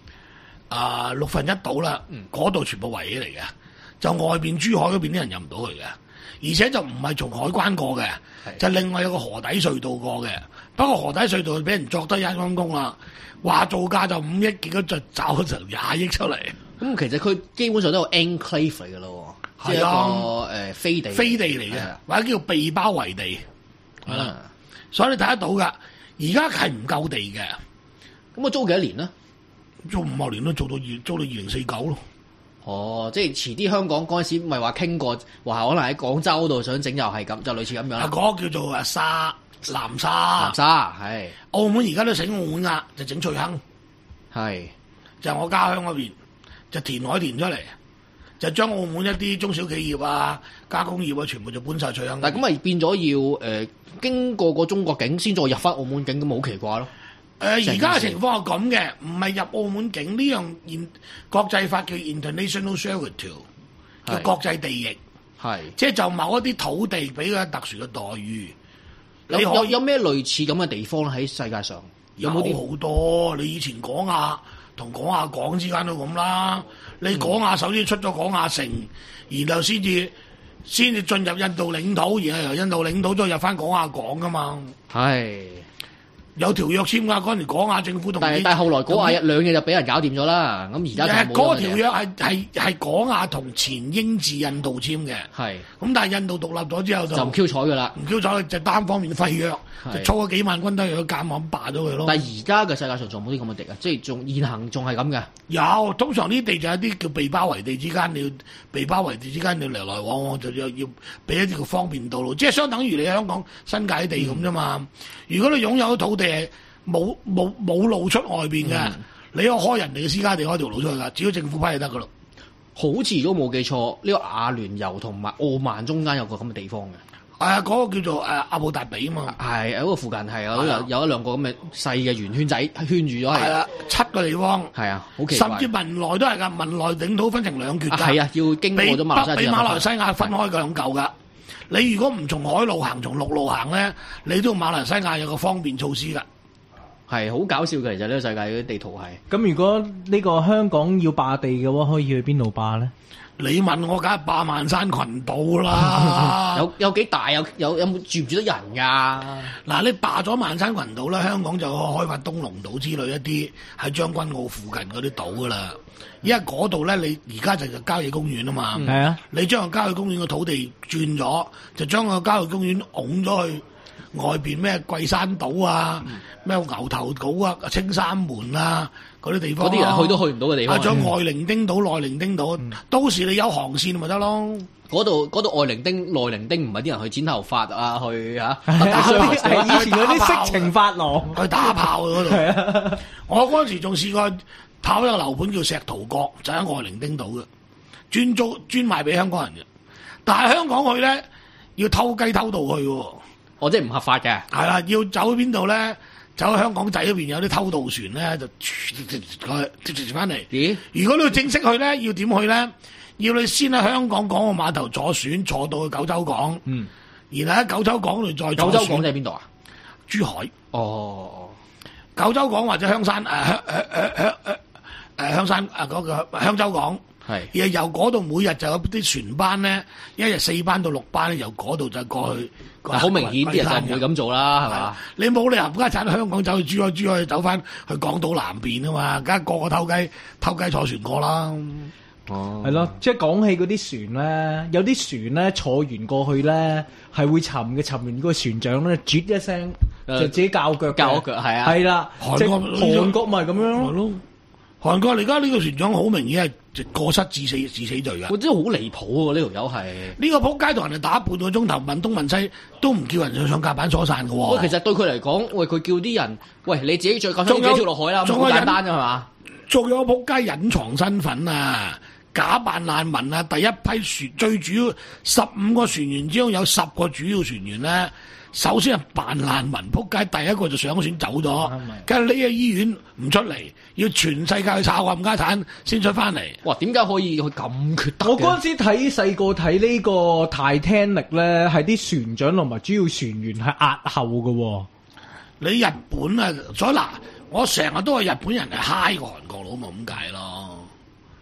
啊六分一到啦，嗰度、嗯、全部圍起嚟嘅，就外邊珠海嗰邊啲人入唔到去嘅，而且就唔係從海關過嘅，是就另外有個河底隧道過嘅。不過河底隧道俾人作得一陰功啦，話造價就五億，結果就找咗成廿億出嚟。 咁其實佢基本上都有 enclave 嚟嘅咯，即係一個誒飛地飛地嚟嘅， 的或者叫被包圍地，係啦、嗯。所以你睇得到噶，而家係唔夠地嘅。 咁我租幾多年咧？ 租五十年都做到二，租到二零四九咯。 哦，即係遲啲香港嗰陣時，咪話傾過，話可能喺廣州度想整又係咁，就類似咁樣啦。 嗰個叫做啊沙南沙， 南沙係。 澳門而家都醒澳門噶，就整翠亨，係就我家鄉嗰邊就填海填出嚟，就將澳門一啲中小企業啊、加工業啊，全部就搬晒翠亨。 但係咁咪變咗要誒、呃、經過個中國境先再入翻澳門境，咁好奇怪咯。 誒而家嘅情況係咁嘅，唔係入澳門境呢樣現國際法叫 international servitude 叫國際地役，係即係就某一啲土地俾佢特殊嘅待遇。 有你有有咩類似咁嘅地方喺世界上？ 有冇啲好多？你以前廣亞同廣亞港之間都咁啦。你廣亞首先出咗廣亞城，然後先至先至進入印度領土，然後由印度領土再入翻廣亞港噶嘛。係。有條約簽㗎，嗰陣時廣亞政府同但係但係後來廣亞一兩日就俾人搞掂咗啦。咁而家就冇嗰個條約係係係廣亞同前英治印度簽嘅。係。咁但係印度獨立咗之後就就唔 Q 睬㗎啦， 唔 Q 睬就單方面廢約，就操咗幾萬軍隊去監網霸咗佢咯。 但係而家嘅世界上仲冇啲咁嘅地啊，即係仲現行仲係咁嘅。 有，通常呢啲地就有啲叫被包圍地之間，你要被包圍地之間你來來往往就要要俾一啲叫方便道路，即係相等於你香港新界地咁啫嘛。嗯、如果你擁有土地係冇冇冇路出外邊嘅，嗯、你可以開人哋嘅私家地開條路出去㗎，只要政府批就得㗎咯。 好似如果冇記錯，呢、這個阿聯酋同埋奧曼中間有個咁嘅地方嘅。 係啊，嗰、那個叫做誒阿布達比啊嘛。係喺嗰個附近係有有有一兩個咁嘅細嘅圓圈仔圈住咗係。係啊， 七個地方。係啊，好奇怪。甚至文萊都係㗎，文萊領土分成兩橛㗎。係啊，要經過咗馬來西亞。比馬來西亞分開兩嚿㗎。你如果唔從海路行，從陸路行咧，你都馬來西亞有個方便措施㗎。 係好搞笑嘅，其實呢個世界啲地圖係。 咁如果呢個香港要霸地嘅話，可以去邊度霸咧？ 你問我，梗係霸萬山群島啦。 有有幾大？有有有冇住唔住得人㗎？ 嗱，你霸咗萬山群島咧，香港就開發東龍島之類一啲喺將軍澳附近嗰啲島㗎啦。因為嗰度咧，你而家就係郊野公園啊嘛。係啊、嗯，你將個郊野公園嘅土地轉咗，就將個郊野公園拱咗去外邊咩桂山島啊，咩、嗯、牛頭島啊、青山門啊嗰啲地方， 嗰啲人去都去唔到嘅地方。 啊，仲有外伶丁島、內伶丁島，嗯、到時你有航線咪得咯。 嗰度嗰度外伶丁、內伶丁唔係啲人去剪頭髮啊，去嚇， 係以前嗰啲色情髮廊去打炮嗰度。啊、我嗰陣時仲試過跑一個樓盤叫石圖閣，就喺外伶丁島嘅，專租專賣俾香港人嘅。但係香港去咧要偷雞偷盜去喎。 我、哦、即係唔合法嘅。係啦，要走去邊度咧？走去香港仔嗰邊有啲偷渡船咧，就佢直直翻嚟。咦？如果你要正式去咧，要點去咧？要你先喺香港港澳碼頭坐船坐到去九州港，嗯，然後喺九州港度再坐船。 九州港即係邊度啊？ 珠海。 哦， 九州港或者香山誒香誒誒香誒誒香山啊嗰個香洲港。係，而由嗰度每日就有啲船班咧，一日四班到六班咧，由嗰度就過去。 好、嗯、明顯啲人就唔會咁做啦，係嘛？吧你冇理由而家喺香港走去珠海，珠海走翻去港島南邊啊嘛，梗係個個偷雞偷雞坐船過啦。 哦，係咯，即係講起嗰啲船咧，有啲船咧坐完過去咧係會沉嘅，沉完個船長咧啜一聲、呃、就自己較腳， 較腳係啊， 係啦，韓國韓國咪咁樣咯。韓國而家呢個船長好明顯係過失致死致死罪㗎。 我真係好離譜喎！呢條友係呢個仆街同人哋打半個鐘頭問東問西，都唔叫人上上甲板疏散㗎喎。 喂，其實對佢嚟講，喂佢叫啲人，喂你自己最夠膽跳落海啦，咁簡單啫係嘛？ 仲有仆街隱藏身份啊，假扮難民啊！第一批船最主要十五個船員之中有十個主要船員咧。首先係扮難民，仆街第一個就上船走咗，跟住匿喺醫院唔出嚟，要全世界去炒冚家產先出翻嚟。 哇！點解可以去咁缺德？ 我嗰陣時睇細個睇呢個 Titanic咧，係啲船長同埋主要船員係壓後嘅。 你日本啊，所以嗱，我成日都話日本人係嗨過韓國佬，咪咁解咯。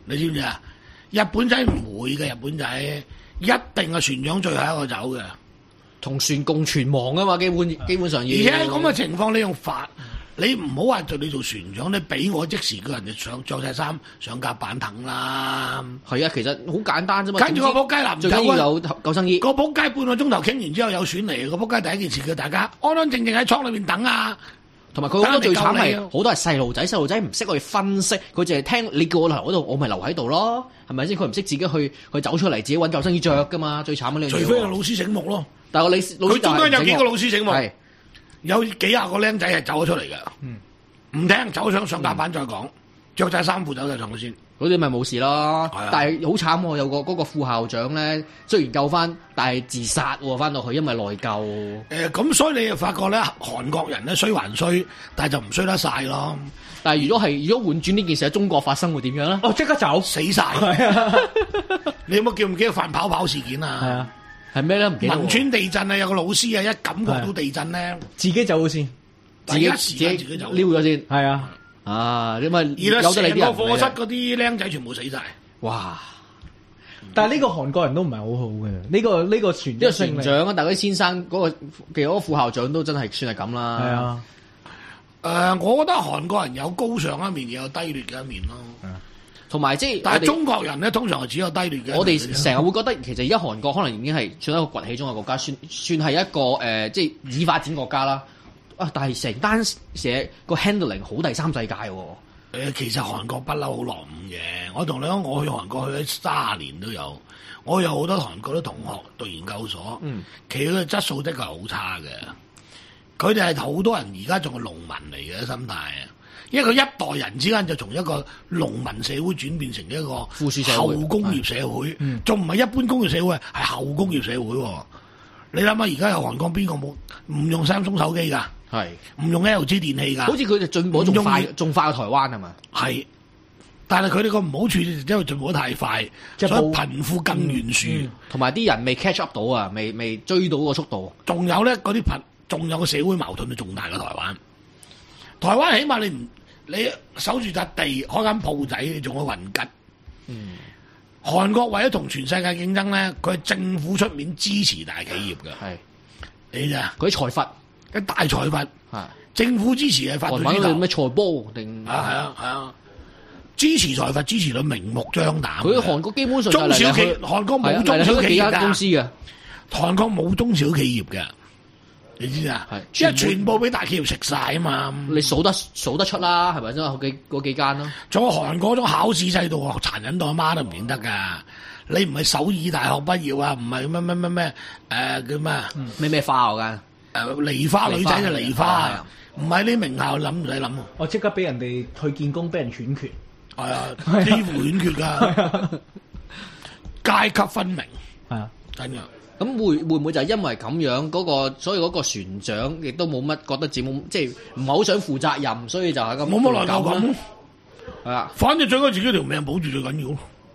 你知唔知啊？日本仔唔會嘅，日本仔一定係船長最後一個走嘅， 同船共存亡啊嘛，基本基本上要。 而且咁嘅情況，你用法，你唔好話做你做船長，你俾我即時叫人哋上着晒衫上甲板凳啦。 係啊，其實好簡單啫嘛。 跟住個仆街男最緊要有救生衣。 個仆街半個鐘頭傾完之後有船嚟，個仆街第一件事叫大家安安靜靜喺倉裏面等啊。 同埋佢好多最慘係好多係細路仔，細路仔唔識去分析，佢淨係聽你叫我留喺度，我咪留喺度咯，係咪先？佢唔識自己去去走出嚟，自己揾救生衣着噶嘛，最慘嘅呢樣嘢。 除非係老師醒目咯， 但係你老師佢中間有幾個老師醒目， 係有幾廿個僆仔係走咗出嚟嘅，唔、嗯、聽走上上甲板再講，着晒衫褲走晒上去先。 嗰啲咪冇事咯，但係好慘喎！有個嗰個副校長咧，雖然救翻，但係自殺喎，翻到去因為內疚。誒、 呃，咁所以你就發覺咧，韓國人咧衰還衰，但係就唔衰得晒咯。 但係如果係如果換轉呢件事喺中國發生會點樣咧？ 哦，即刻走， 死晒！ 啊、 你有冇記唔記得飯跑跑事件啊？ 係啊， 係咩咧？唔記得。 汶川地震啊，有個老師啊，一感覺到地震咧， 自己走先， 自己自己自己走撩咗先。 係啊。 啊！你咪而家成個課室嗰啲僆仔全部死晒。 哇！ 但係呢個韓國人都唔係好好嘅，呢、這個呢、這個船呢個船長啊，但係啲先生嗰、那個其實嗰個副校長都真係算係咁啦。 係啊。 誒、呃，我覺得韓國人有高尚一面，也有低劣嘅一面咯。 同埋即係， 但係中國人咧，通常係只有低劣嘅。 我哋成日會覺得，其實而家韓國可能已經係算一個崛起中嘅國家，算算係一個誒、呃，即係已發展國家啦。啊！但係成單嘢個 handling 好第三世界喎。 誒，其實韓國不嬲好落伍嘅。我同你講，我去韓國去咗三十年都有，我有好多韓國啲同學讀研究所，嗯，其實佢嘅質素的確係好差嘅。佢哋係好多人而家仲係農民嚟嘅心態啊，因為佢一代人之間就從一個農民社會轉變成一個後工業社會，仲唔係一般工業社會，係後工業社會。你諗下，而家有韓國邊個冇唔用三星手機㗎？係唔用 L G 電器㗎？ 好似佢哋進步仲快，仲快過台灣係嘛？係， 但係佢哋個唔好處就因為進步得太快，所以貧富更懸殊， 同埋啲人未 catch up 到啊，未未追到個速度。 仲有咧，嗰啲貧，仲有個社會矛盾都仲大過台灣。台灣起碼你唔你守住笪地開間鋪仔，你仲可以混吉。嗯。韓國為咗同全世界競爭咧，佢係政府出面支持大企業嘅。係，你咋？ 嗰啲財閥， 啲大財閥，係政府支持係發到呢度。 咩財波定？ 啊係啊係啊，支持財閥支持到明目張膽。 佢韓國基本上中小企，韓國冇中小企業公司嘅。 韓國冇中小企業嘅，你知唔知啊？係，因為全部俾大企業食晒啊嘛。 你數得數得出啦，係咪先？嗰幾嗰幾間咯。 仲有韓國種考試制度，殘忍到阿媽都唔認得噶。你唔係首爾大學畢業啊，唔係乜乜乜咩誒叫咩咩咩花嗰間誒梨花女仔就梨花，唔係啲名校諗唔使諗。 我即刻俾人哋去見工，俾人斷權。係啊，幾乎斷權噶，階級分明係啊，真嘅。 咁會會唔會就係因為咁樣嗰、那個，所以嗰個船長亦都冇乜覺得自己冇，即係唔係好想負責任，所以就係咁冇乜內疚感。 係啊， 反正最緊自己條命保住最緊要。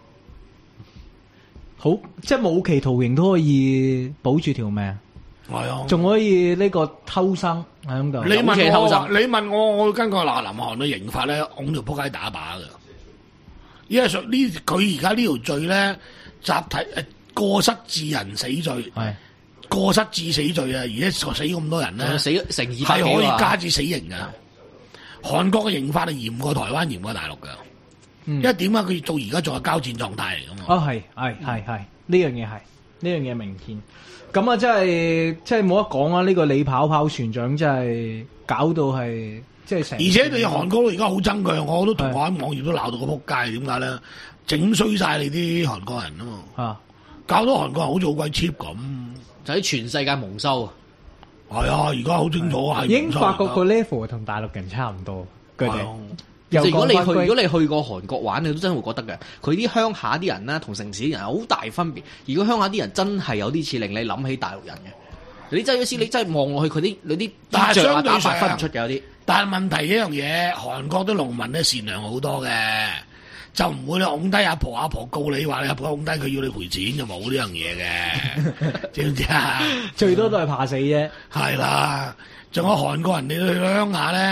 好，即係冇期徒刑都可以保住條命。係啊，仲可以呢個偷生喺咁度。 你問我，你問我，我會根據嗱南韓嘅刑法咧，拱條仆街打靶㗎。因為呢佢而家呢條罪咧，集體誒。過失致人死罪，係過失致死罪啊！而家死咁多人咧， 死成二百係可以加至死刑噶。韓國嘅刑法係嚴過台灣，嚴過大陸噶。嗯、因為點解佢到而家仲係交戰狀態嚟噶嘛？ 啊係係係係呢樣嘢係呢樣嘢明顯。咁啊，真係真係冇得講啊！呢、這個李跑跑船長真係搞到係即係成。而且你韓國而家好憎佢，我都同我喺網頁都鬧到個仆街，點解咧？整衰晒你啲韓國人啊嘛！啊搞到韓國人好似好鬼 cheap 咁， 就喺全世界蒙羞啊！ 係啊，而家好清楚係。 已經發覺個 level 同大陸人差唔多，佢哋。 如果你去，如果你去過韓國玩，你都真係會覺得嘅。佢啲鄉下啲人啦，同城市啲人好大分別。如果鄉下啲人真係有啲似令你諗起大陸人嘅，你真係有時你真係望落去佢啲你啲衣著啊打扮分唔出嘅有啲。 但係問題一樣嘢，韓國啲農民咧善良好多嘅。就唔會你拱低阿婆，阿婆告你話你阿婆拱低佢要你賠錢，就冇呢樣嘢嘅，知唔知啊？ 最多都係怕死啫。 係啦，仲有韓國人你去鄉下咧，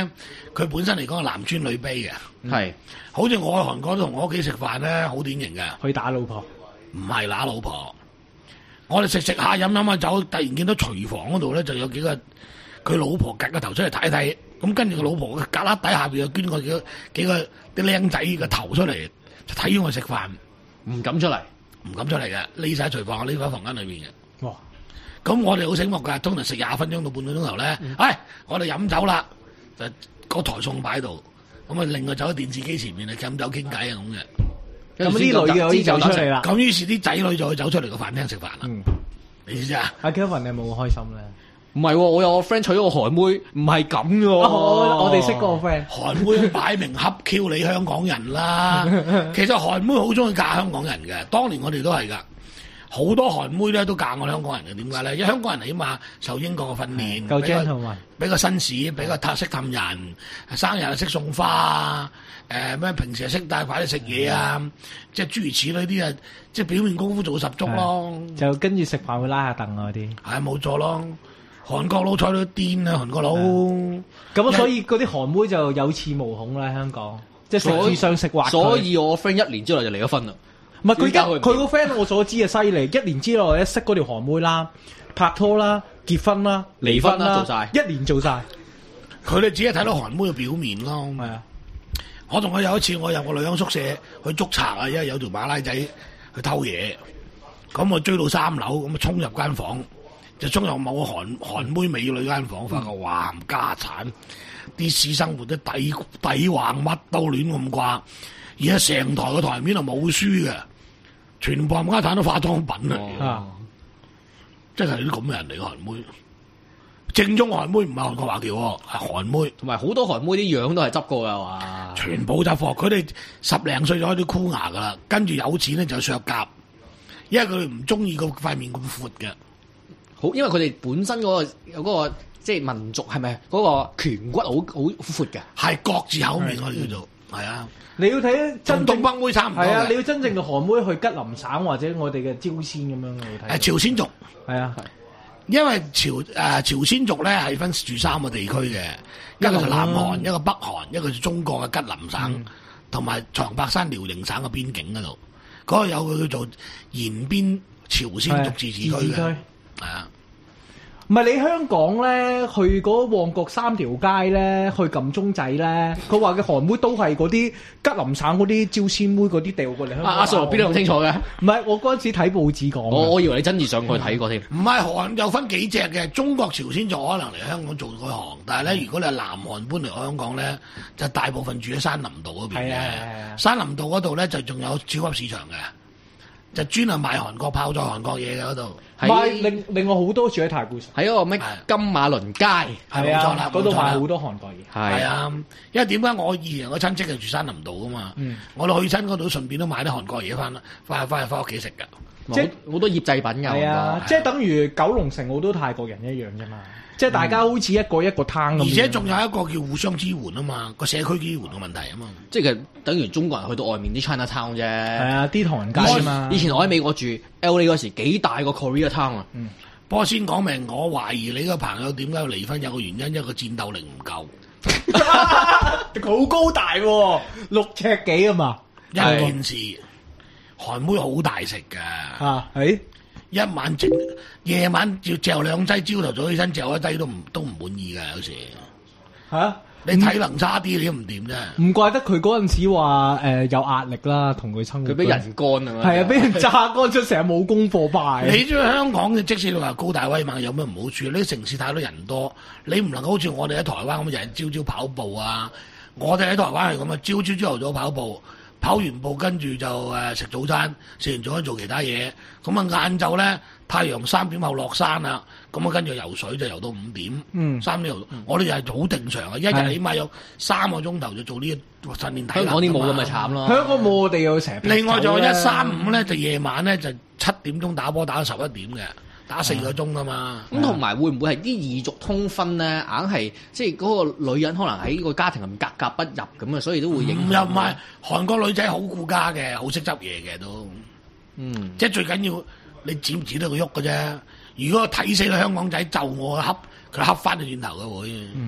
佢本身嚟講係男尊女卑嘅。 係， 好似我喺韓國都同我屋企食飯咧，好典型嘅。 去打老婆， 唔係揦老婆，我哋食食下飲飲下酒，突然見到廚房嗰度咧就有幾個佢老婆趌個頭出嚟睇睇，咁跟住個老婆嘅胳肋底下邊又捐過幾個幾個啲僆仔嘅頭出嚟，就睇住我食飯， 唔敢出嚟， 唔敢出嚟嘅，匿晒喺廚房，匿喺房間裏邊嘅。 哇！ 咁我哋好醒目㗎，通常食廿分鐘到半個鐘頭咧，唉、我哋飲酒啦，就個台餸擺喺度，咁啊另外走喺電視機前面啊飲酒傾偈啊咁嘅。 咁呢類嘅可以走出嚟啦。 咁於是啲仔女就會走出嚟個飯廳食飯啦。 嗯， 你知唔知啊？ 阿 Kevin 你有冇開心咧？ 唔係喎，我有個 friend 娶咗個韓妹，唔係咁嘅喎。 我我哋識嗰個 friend， 韓妹擺明恰 Q 你香港人啦。其實韓妹好中意嫁香港人嘅，當年我哋都係㗎。好多韓妹咧都嫁我香港人嘅，點解咧？因為香港人起碼受英國嘅訓練， 夠比較 gentleman， 比較紳士，比較塔識氹人，生日又識送花啊，誒咩平時又識帶牌去食嘢啊，即係諸如此類啲啊，即係表面功夫做十足咯。 就跟住食飯會拉下凳嗰啲。 係冇錯咯，韓國佬睬到癲啊！韓國佬咁所以嗰啲韓妹就有恃無恐啦，香港即係食住相食滑佢。 所以我 friend 一年之內就離咗婚啦。 唔係佢而家佢點解佢唔個 friend 我所知啊犀利，一年之內咧識嗰條韓妹啦，拍拖啦，結婚啦，離婚啦， 做晒一年做晒。 佢哋只係睇到韓妹嘅表面咯。 係啊， 我同佢有一次，我入個女人宿舍去捉賊啊，因為有條馬拉仔去偷嘢，咁我追到三樓，咁啊衝入間房，就衝入某個韓韓妹美女間房，發覺哇冚家產，啲私生活都底底橫乜都亂咁掛，而家成台個台面啊冇書嘅，全部冚家產都化妝品啊！ 啊， 即係啲咁嘅人嚟嘅韓妹，正宗韓妹唔係韓國華僑喎，係韓妹。 同埋好多韓妹啲樣都係執過㗎話， 全部執貨，佢哋十零歲就開始箍牙噶啦，跟住有錢咧就削甲，因為佢哋唔中意個塊面咁闊嘅。 好，因為佢哋本身嗰、個有嗰、個即係民族係咪嗰個顴骨好好闊嘅？ 係各自口面，我哋叫做係啊。 你要睇真正同東北妹差唔多係啊，你嘅。 要真正嘅韓妹去吉林省或者我哋嘅朝鮮咁樣你要睇。 誒朝鮮族， 係啊， 因為朝誒、呃、朝鮮族咧係分住三個地區嘅，一個係南韓，一個北韓，一個係中國嘅吉林省，同埋長白山遼寧省嘅邊境嗰度，嗰、個有個叫做延邊朝鮮族自治區嘅， 自治區係啊。 唔係你香港咧，去嗰旺角三條街咧，去撳鐘仔咧，佢話嘅韓妹都係嗰啲吉林省嗰啲招鮮妹嗰啲掉過嚟香港。 阿阿 Sir 邊度咁清楚嘅？ 唔係，我嗰陣時睇報紙講嘅。 我我以為你真係上過去睇過添。 唔係韓有分幾隻嘅，中國朝鮮族可能嚟香港做嗰行，但係咧，如果你係南韓搬嚟香港咧，就大部分住喺山林道嗰邊係啊係嘅。 啊山林道嗰度咧就仲有超級市場嘅，就專係賣韓國泡菜、韓國嘢嘅嗰度。 唔係喺另另外好多住喺太古城。 喺嗰個咩金馬倫街， 係冇錯啦， 嗰度冇錯啦賣好多韓國嘢。 係啊，因為點解我以前個親戚係住山林道噶嘛， 嗯我哋去親嗰度順便都買啲韓國嘢翻啦，翻翻翻屋企食㗎。 即即係好多醃製品㗎。 係啊，即係等於九龍城好多泰國人一樣啫嘛。即係大家好似一個一個攤咁樣。 而且仲有一個叫互相支援啊嘛，個社區支援嘅問題啊嘛。 即係其實等於中國人去到外面啲 China Town 啫。 係啊，啲唐人街以前啊嘛。 以前我喺美國住 L A 嗰時幾大個 Korea Town 啊！ 不過先講明，我懷疑你個朋友點解要離婚有個原因，一個戰鬥力唔夠。 好高大喎，六尺幾啊嘛。 一件事，韓妹好大食㗎， 啊，誒， 一晚整夜晚要嚼兩劑，朝頭早起身嚼一劑都唔都唔滿意㗎，有時嚇。 你體能差啲，你都唔掂啫。 唔怪得佢嗰陣時話誒有壓力啦，同佢生活。 佢俾人乾啊嘛。 係啊，俾人榨乾咗，成日冇功課拜。 你知道香港嘅，即使你話高大威猛，有咩唔好處？呢啲城市太多人多，你唔能夠好似我哋喺台灣咁，日日朝朝跑步啊！我哋喺台灣係咁啊，朝朝朝頭早跑步，跑完步跟住就誒食早餐，食完早餐做其他嘢。咁啊晏晝咧，太陽三點後落山啦，咁啊跟住游水就游到五點， 嗯三點游。我哋又係好定常啊，一日起碼有三個鐘頭就做呢個訓練體能。 香港啲冇咁咪慘咯。 香港冇我哋有成日劈酒啦。 另外仲有一三五咧，就夜晚咧就七點鐘打波打到十一點嘅，打四個鐘噶嘛。 咁同埋會唔會係啲異族通婚咧？硬係即係嗰個女人可能喺個家庭入面格格不入咁啊，所以都會影響。 又唔係韓國女仔好顧家嘅，好識執嘢嘅都。 嗯， 即係最緊要你指唔指得佢喐嘅啫。如果睇死個香港仔就我恰佢恰翻咗轉頭嘅會。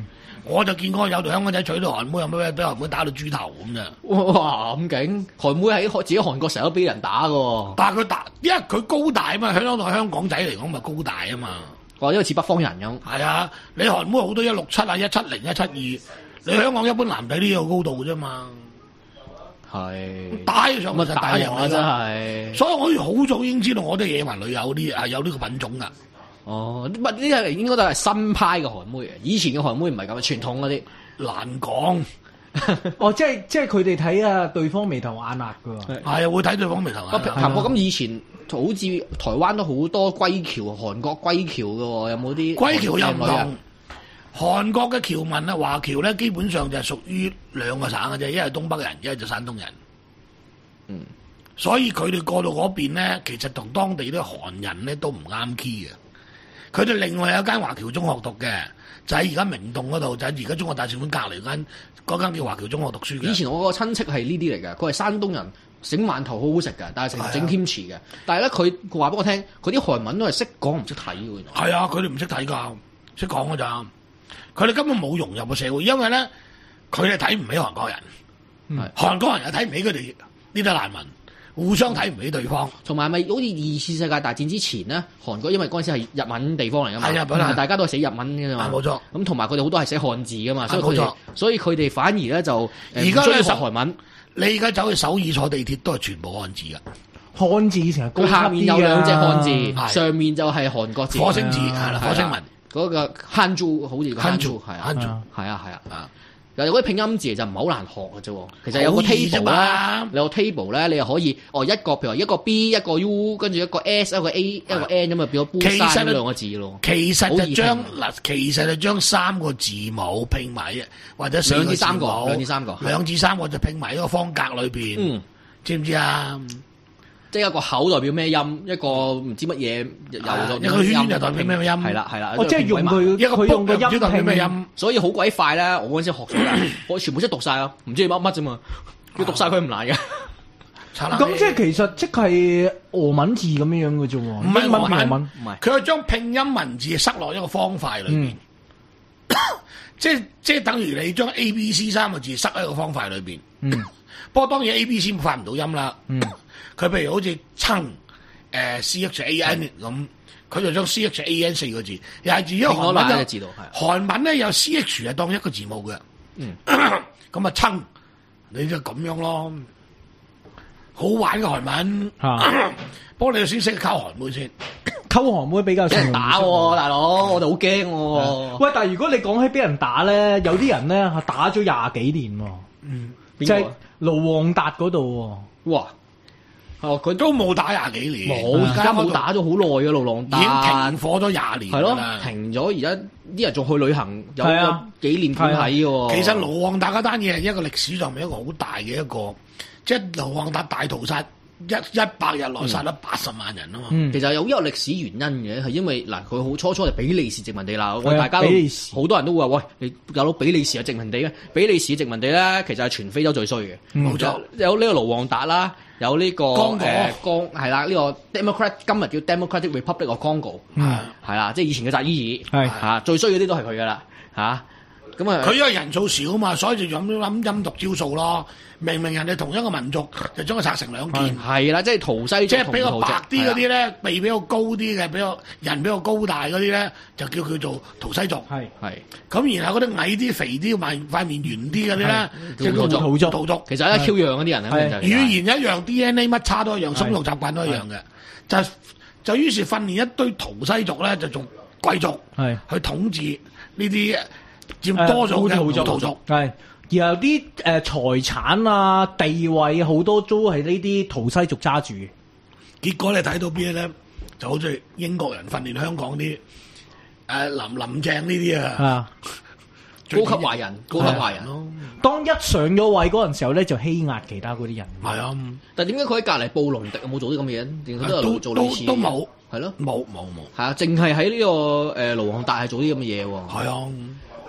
我就見過有條香港仔娶到韓妹，有咩俾韓妹打到豬頭咁咋？ 哇咁勁！韓妹喺自己韓國成日都俾人打㗎。 但係佢打，因為佢高大啊嘛，香港香港仔嚟講咪高大啊嘛。 哦，因為似北方人咁。 係啊，你韓妹好多一六七啊、一七零、一七二，你香港一般男仔都有高度嘅啫嘛。 係打起上去就打人啊！真係。所以我好早已經知道我啲野蠻女友啲係有呢個品種㗎。 哦，唔係呢啲係應該都係新派嘅韓妹嘅，以前嘅韓妹唔係咁，傳統嗰啲難講。 哦，即係即係佢哋睇啊對方眉頭眼額㗎。 係啊，會睇對方眉頭眼額。 韓國咁以前好似台灣都好多歸僑，韓國歸僑嘅喎，有冇啲？ 歸僑又唔同。韓國嘅僑民啊，華僑咧基本上就係屬於兩個省嘅啫，一係東北人，一係就山東人。 嗯，所以佢哋過到嗰邊咧，其實同當地啲韓人咧都唔啱 key 嘅。佢哋另外有間華僑中學讀嘅，就喺而家明洞嗰度，就喺而家中國大使館隔離間嗰間叫華僑中學讀書嘅。 以前我個親戚係呢啲嚟嘅，佢係山東人，整饅頭好好食嘅，但係成日整 kimchi 嘅。但係咧，佢話俾我聽，佢啲韓文都係識講唔識睇嘅。 係啊，佢哋唔識睇㗎，識講㗎咋。佢哋根本冇融入個社會，因為咧佢哋睇唔起韓國人，嗯、韓國人又睇唔起佢哋呢啲難民。互相睇唔起對方， 同埋咪好似二次世界大戰之前咧，韓國因為嗰陣時係日文地方嚟噶嘛， 係啊， 大家都係寫日文嘅嘛， 冇錯。 咁同埋佢哋好多係寫漢字噶嘛，所以佢哋所以佢哋反而咧就而家學韓文。 你而家走去首爾坐地鐵都係全部漢字噶， 漢字成日佢下面有兩隻漢字，上面就係韓國字， 火星字係啦，火星文嗰個漢字好似漢字係啊， 漢字係啊係啊。有嗰啲拼音字就唔係好難學嘅啫，其實有個 table 啦，你有 table 咧，你又可以哦一個譬如話一個 B 一個 U 跟住一個 S 一個 A 一個 N 咁啊變咗 Busan 兩個字咯。 其實就將嗱，其實就將三個字母拼埋，或者兩至三個，兩至三個， 兩至三個就拼埋一個方格裏邊。嗯，知唔知啊？ 即係一個口代表咩音，一個唔知乜嘢又咗一個圈就代表咩音， 係啦係啦。 哦，即係用佢一個佢用個音代表咩音， 所以好鬼快咧。我嗰陣時學咗嘅，我全部識讀晒啊，唔知乜乜啫嘛，要讀晒佢唔難嘅。 咁即係其實即係俄文字咁樣樣嘅啫喎， 唔係俄文， 唔係佢係將拼音文字塞落一個方塊裏邊，即係即係等於你將 A B C 三個字塞喺個方塊裏邊。嗯，不過當然 A B C 發唔到音啦。嗯。佢譬如好似撐誒 C H A N 咁，佢就將 C H A N 四個字，又係因為韓文咧，韓文咧有 C H 係當一個字母嘅，嗯，咁啊撐，你就咁樣咯，好玩嘅韓文，啊、不過你要先識溝韓妹先， 溝韓妹比較少打喎、啊，大佬，我哋好驚喎。 喂，但係如果你講起俾人打咧，有啲人咧打咗廿幾年喎，嗯，就係盧旺達嗰度喎， 哇！哦，佢都冇打廿幾年， 冇而家冇打咗好耐嘅盧旺達， 已經停火咗廿年， 係咯，停咗。而家啲人仲去旅行，有個紀念館睇喎。 其實盧旺達嗰單嘢係一個歷史上面一個好大嘅一個，即係盧旺達大屠殺，一一百日內殺咗八十萬人啊嘛。 嗯、其實有一個歷史原因嘅，係因為嗱，佢好初初係比利時殖民地啦，我大家都好多人都會話：喂，你有到比利時嘅殖民地嘅？比利時殖民地咧，其實係全非洲最衰嘅。冇錯、嗯，有呢個盧旺達啦。有呢、這個誒江係啦，呢、這個 Democrat 今日叫 Democratic Republic of Congo，係啦、嗯，即係以前嘅扎伊爾，嚇、啊、最衰嗰啲都係佢噶啦嚇。咁啊，佢因為人數少啊嘛，所以就諗諗陰毒招數咯。明明人哋同一個民族，就將佢拆成兩件。 係啦，即係圖西， 即係比較白啲嗰啲咧，鼻比較高啲嘅，比較人比較高大嗰啲咧，就叫佢做圖西族。係係。咁然後嗰啲矮啲、肥啲、塊塊面圓啲嗰啲咧，就叫做土族。土族其實一 Q 樣嗰啲人咧， 語言一樣 ，D N A 乜差都一樣，生活習慣都一樣嘅。就就於是訓練一堆圖西族咧，就做貴族，係去統治呢啲佔多數嘅土族。 係。然後啲誒財產啊、地位好多都係呢啲圖西族揸住， 結果你睇到邊咧，就好似英國人訓練香港啲誒、呃、林林鄭呢啲啊， 高級華人，高級華人咯。 當一上咗位嗰陣時候咧，就欺壓其他嗰啲人。 係啊， 但係點解佢喺隔離布隆迪有冇做啲咁嘅嘢？定佢都有做類似？ 都冇，係咯， 冇冇冇。 係啊，淨係喺呢個誒盧旺達係做啲咁嘅嘢喎。 係啊。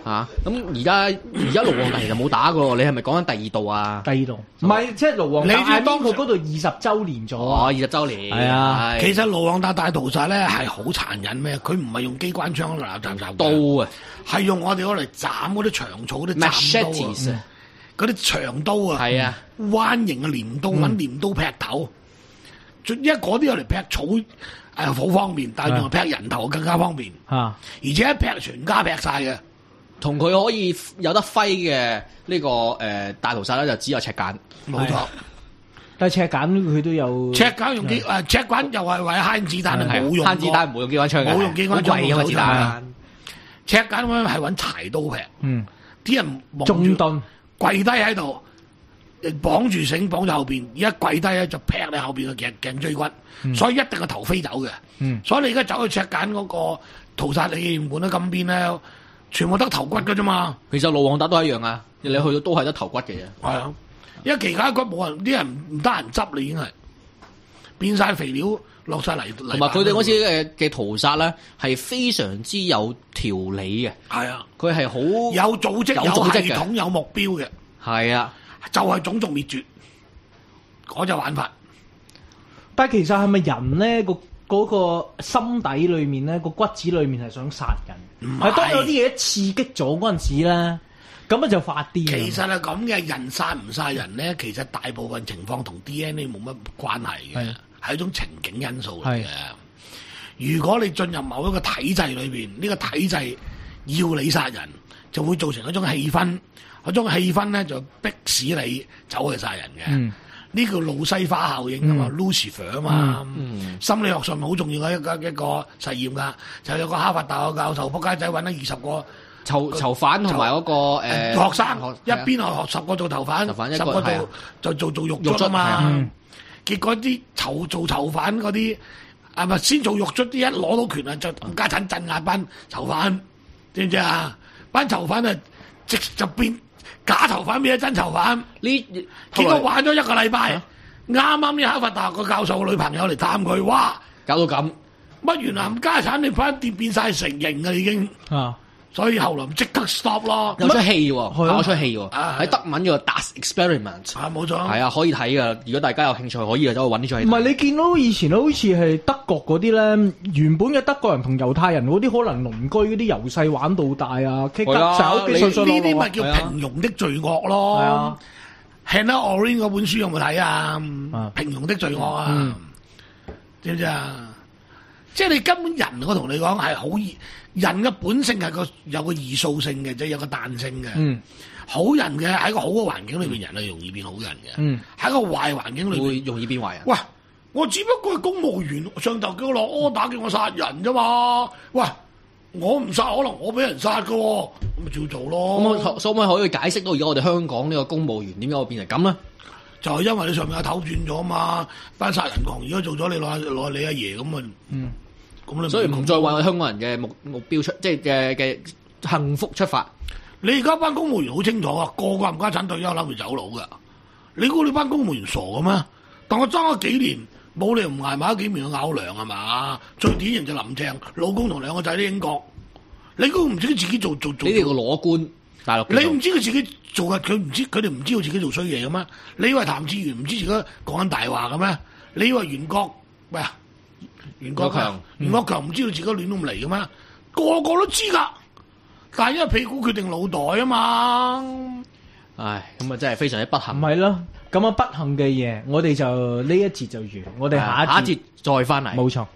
嚇。咁而家而家盧旺達其實冇打噶喎，你係咪講緊第二度啊？ 第二度唔係即係盧旺達， 你知當佢嗰度二十週年咗哦， 啊！ 二十週年係啊其實盧旺達大屠殺咧係好殘忍咩？佢唔係用機關槍嗱嗱嗱刀啊， 係用我哋攞嚟斬嗰啲長草嗰啲斬刀 machetes 啊，嗰啲長刀啊， 係啊， 彎形嘅鐮刀揾鐮刀劈頭，因為嗰啲用嚟劈草誒好方便，但係用嚟劈人頭更加方便， 嚇而且一劈全家劈晒嘅。 同佢可以有得揮嘅呢個誒大屠殺咧，就只有赤簡。 冇錯， 但係赤簡佢都有赤簡用機誒赤簡又係為慳子彈，係冇用慳子彈唔會用機關槍嘅， 冇用機關槍好貴㗎嘛冇手子彈。 赤簡咁樣係揾柴刀劈， 嗯啲人望中住盾跪低喺度，綁住繩綁住後邊，而家跪低咧就劈你後邊嘅頸頸椎骨，所以一定個頭飛走嘅。 嗯所以你而家走去赤簡嗰個屠殺紀念館咧，金邊咧，全部得頭骨嘅啫嘛。 其實盧旺達都係一樣啊，你去到都係得頭骨嘅啫。 係啊，因為其他骨冇人，啲人唔得閒執你已經係變晒肥料落晒嚟。 同埋佢哋嗰次嘅嘅屠殺咧，係非常之有條理嘅。 係啊， 佢係好有組織、 有有組織嘅系統、有目標嘅， 係啊， 就係種族滅絕嗰隻玩法。 但係其實係咪人咧個嗰個心底裏面咧個骨子裏面係想殺人？ 唔係係當有啲嘢刺激咗嗰陣時咧，咁啊就發癲。 其實係咁嘅，人殺唔殺人咧，其實大部分情況同 D N A 冇乜關係嘅， 係係一種情景因素嚟係嘅。如果你進入某一個體制裏邊，呢、個體制要你殺人，就會造成一種氣氛，嗰種氣氛咧就迫使你走去殺人嘅。 嗯呢叫路西法效應啊嘛、 嗯 Lucifer 啊嘛， 嗯心理學上面好重要嘅一個一個實驗㗎，就有個哈佛大學教授仆街仔揾咗二十個。 囚囚犯同埋嗰個誒學生一邊係學十個做囚犯， 囚犯一十個個係啊做就做做獄獄卒係卒啊嘛啊。 結果啲囚做囚犯嗰啲係咪先做獄卒啲一攞到權啊，就冚家產鎮壓班囚犯，知唔知啊？班囚犯啊，即就變假囚犯變咗真囚犯。 呢結果玩咗一個禮拜啊， 啱啱啲哈佛大學個教授個女朋友嚟探佢，哇！ 搞到咁， 乜原來冚家產你班店變晒成形㗎已經， 啊！ 所以後來即刻 stop 咯。 有出戲喎， 係啊拍咗出戲喎， 啊喺德文叫做 Das Experiment， 啊冇錯， 係啊，可以睇噶。如果大家有興趣，可以啊，走去揾呢出戲睇。 唔係你見到以前好似係德國嗰啲咧，原本嘅德國人同猶太人嗰啲可能鄰居嗰啲由細玩到大啊，棘係啊手你上上落落呢啲咪叫平庸的罪惡咯。 係啊 Hannah Arendt 嗰本書有冇睇啊？ 啊平庸的罪惡啊， 嗯知唔知啊？即係你根本人，我同你講係好易，人嘅本性係個有個異數性嘅，即係有個彈性嘅。 嗯好人嘅喺個好嘅環境裏邊，人係容易變好人嘅。 嗯喺個壞環境裏會邊， 容易變壞人。 喂，我只不過係公務員，上頭叫我落柯打，叫我殺人啫嘛。喂，我唔殺，可能我俾人殺嘅喎，咁咪照做咯。 咁可所唔可以解釋到而家我哋香港呢個公務員點解會變成咁咧？ 就係因為你上面有頭轉咗嘛，班殺人狂而家做咗你攞攞你阿爺咁啊， 嗯， 咁你所以唔再為我哋香港人嘅目目標出，即係嘅嘅幸福出發。 你而家班公務員好清楚啊，個個冚家產退休諗住走佬噶。你估你班公務員傻嘅咩？但我爭咗幾年，冇理由唔捱埋咗幾年去咬糧係嘛？最典型就林鄭，老公同兩個仔喺英國。你估唔知佢自己做做做？ 你哋個裸官大陸叫做， 你唔知佢自己做嘅，佢唔知佢哋唔知道自己做衰嘢嘅咩？你以為譚志源唔知自己講緊大話嘅咩？你以為袁國喂啊？袁國強，袁國強唔知道自己亂咁嚟嘅咩？個個都知㗎，但係因為屁股決定腦袋啊嘛。 唉，咁啊真係非常之不唔幸。 係咯，咁啊不幸嘅嘢，我哋就呢一節就完，我哋下一節下一節再翻嚟。 冇錯。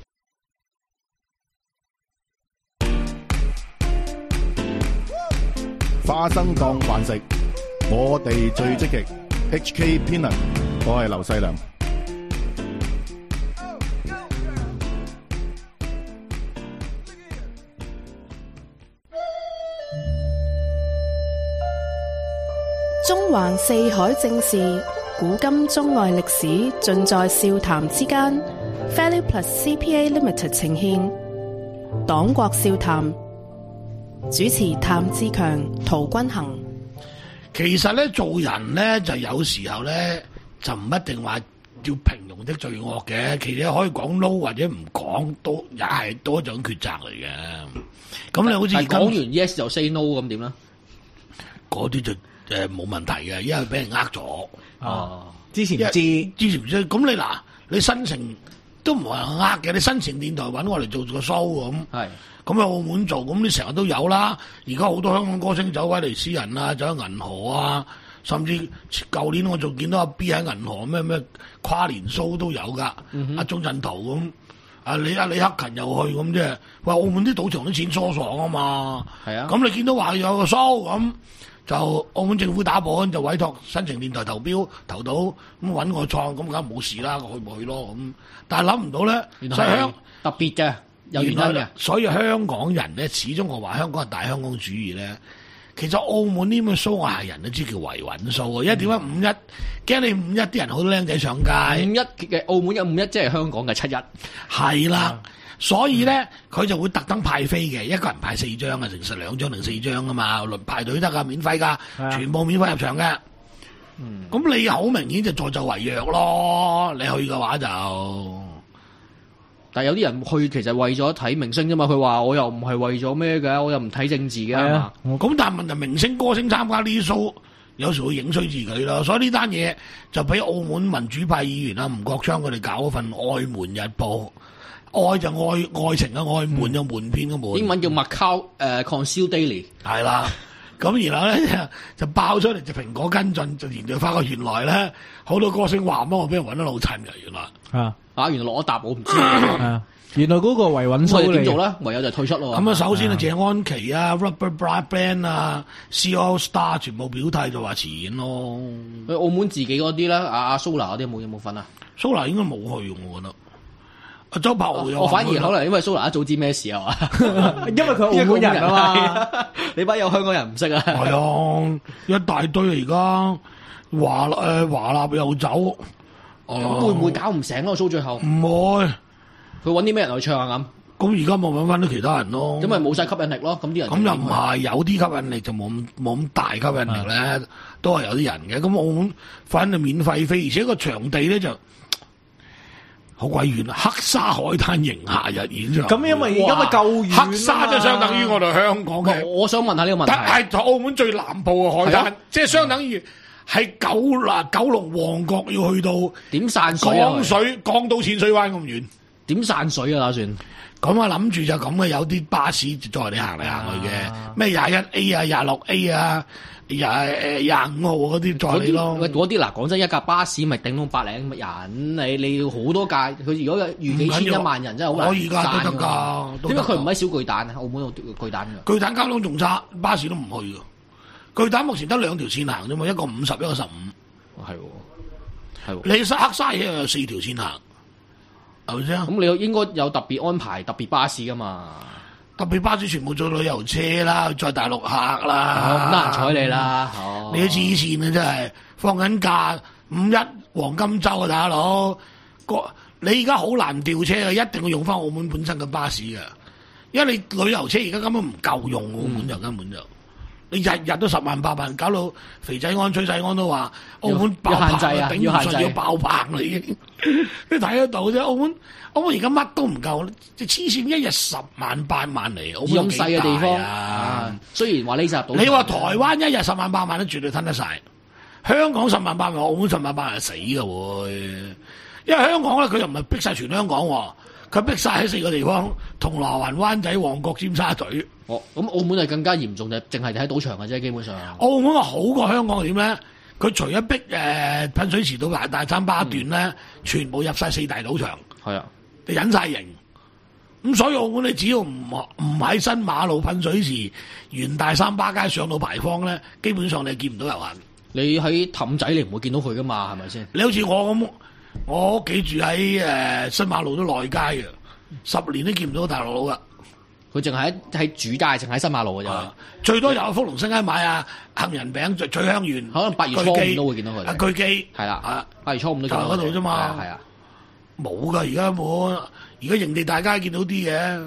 花生當飯食，我哋最積極。H K Pinner，我係劉細良。 中環四海正事，古今中外歷史，盡在笑談之間。Value Plus C P A Limited 呈現黨國笑談，主持譚志強、陶君行。 其實咧，做人咧就有時候咧就唔一定話叫平庸的罪惡嘅，其實可以講 no 或者唔講都也係多一種抉擇嚟嘅。咁你好似講完 yes 就 say no 咁點咧？ 嗰啲就誒冇問題嘅，因為俾人呃咗。 哦，之前唔知， 之前唔知。咁你嗱，你新城都唔係呃嘅，你新城電台揾我嚟做個 show 咁。 係。 咁喺澳門做，咁你成日都有啦。而家好多香港歌星走威尼斯人啊，走喺銀河啊，甚至舊年我仲見到阿 B 喺銀河咩咩跨年 show 都有噶。阿、嗯啊、鍾鎮濤咁，阿李阿李克勤又去咁啫。喂，澳門啲賭場啲錢疏爽啊嘛。係啊。咁你見到話有個 show 咁，就澳門政府打本就委託新城電台投標投到，咁揾我創，咁梗係冇事啦，我去咪去咯咁。但係諗唔到咧， 原來係特別嘅。有原因嘅， 所以香港人咧，始終我話香港係大香港主義咧。其實澳門呢咁嘅 show 藝人都知叫維穩 show 啊，因為點解五一驚你五一啲人好多僆仔上街， 五一嘅澳門有五一即係香港嘅七一， 係啦，所以咧佢就會特登派飛嘅，一個人派四張啊，成實兩張定四張啊嘛，輪排隊得噶，免費噶，全部免費入場嘅。嗯，咁你好明顯就助紂為虐咯，你去嘅話就。 但係有啲人去其實為咗睇明星啫嘛，佢話我又唔係為咗咩嘅，我又唔睇政治嘅。係啊， 咁但係問題明星歌星參加呢啲 show，有時會影衰自己咯。所以呢單嘢就俾澳門民主派議員啊吳國昌佢哋搞嗰份《愛門日報》，愛就愛愛情嘅愛，門就門片嘅門。 英文叫 Macau 誒 Conceal Daily。 係啦，咁然後咧就爆出嚟就蘋果跟進，就研究發覺原來咧好多歌星話乜我俾人揾得老襯嘅原來。 啊。 啊！原來攞一沓我唔知， 啊！原來嗰個維穩數嚟， 點做咧？唯有就退出咯。 咁啊，首先啊，謝安琪啊、Rubber Band 啊、C All Star 全部表態就話辭演咯。 去澳門自己嗰啲咧，阿阿蘇娜嗰啲有冇有冇份啊？ 蘇娜應該冇去，我覺得。阿周柏豪有。 我反而可能因為蘇娜一早知咩事啊嘛， 因為佢澳門人啊嘛。 你班有香港人唔識啊？ 係啊，一大堆而家華誒華納又走。 咁、哦、會唔會搞唔成咯？蘇最後唔會， 佢揾啲咩人去唱啊？咁咁而家咪揾翻啲其他人咯。 咁咪冇晒吸引力咯？咁啲人咁又唔係有啲吸引力就冇咁冇咁大吸引力咧，嗯、都係有啲人嘅。咁澳門反正免費飛，而且個場地咧就好鬼遠，黑沙海灘迎夏日演唱。 咁因為因為夠遠， 黑沙就相等於我哋香港嘅。 我想問下呢個問題， 但係澳門最南部嘅海灘，啊、即係相等於。係九嗱九龍旺角要去到點散水啊？ 江水江島淺水灣咁遠， 點散水啊？打算咁啊？諗住就咁嘅，有啲巴士載你行嚟行去嘅，咩廿一 A 啊、廿六 A 啊、廿誒廿五號嗰啲載你咯。 嗰啲嗱，講真，一架巴士咪頂到百零人，你你要好多架。佢如果預幾千一萬人，真係好難。 我而家都得㗎。 點解佢唔係小巨蛋啊？澳門有巨蛋㗎。 巨蛋交通仲差，巴士都唔去㗎。巨蛋目前得兩條線行啫嘛，一個五十，一個十五。 係喎，係喎。 你沙黑沙嘢有四條線行，係咪先？ 咁你應該有特別安排特別巴士噶嘛？ 特別巴士全部做旅遊車啦，載大陸客啦， 咁得閒睬你啦。 哦、你都黐線啊！真係放緊假，五一黃金週啊，大佬。個你而家好難調車啊，一定要用翻澳門本身嘅巴士㗎，因為你旅遊車而家根本唔夠用，澳門就根本就。你日日都十萬八萬，搞到肥仔安、崔世安都話澳門爆棚啊，頂唔順要爆棚啦已經。你睇得到啫，澳門澳門而家乜都唔夠，即係黐線，一日十萬八萬嚟，澳門咁細嘅地方啊！ 雖然話呢集到， 你話台灣一日十萬八萬都絕對吞得晒，香港十萬八萬，澳門十萬八萬係死嘅會，因為香港咧佢又唔係逼晒全香港喎。佢逼晒喺四個地方，銅鑼灣、灣仔、旺角、尖沙咀。 哦，咁澳門係更加嚴重，就淨係睇賭場嘅啫，基本上。 澳門好過香港點咧？佢除咗逼誒、呃、噴水池到大大三巴段咧，嗯、全部入晒四大賭場。係啊，你隱晒形。咁所以澳門你只要唔唔喺新馬路噴水池、元大三巴街上到牌坊咧，基本上你係見唔到遊客。 你喺氹仔你唔會見到佢噶嘛？係咪先？ 你好似我咁。我屋企住喺誒、呃、新馬路都內街嘅，十年都見唔到大陸佬噶。 佢淨係喺主街，淨喺新馬路嘅啫。 最多有福隆新街買啊杏仁餅、聚香園， 可能八月初五都會見到佢。 啊，巨基係啦，啊八月初五都就喺嗰度啫嘛。 係啊， 冇噶，而家冇，而家營地大街見到啲嘅。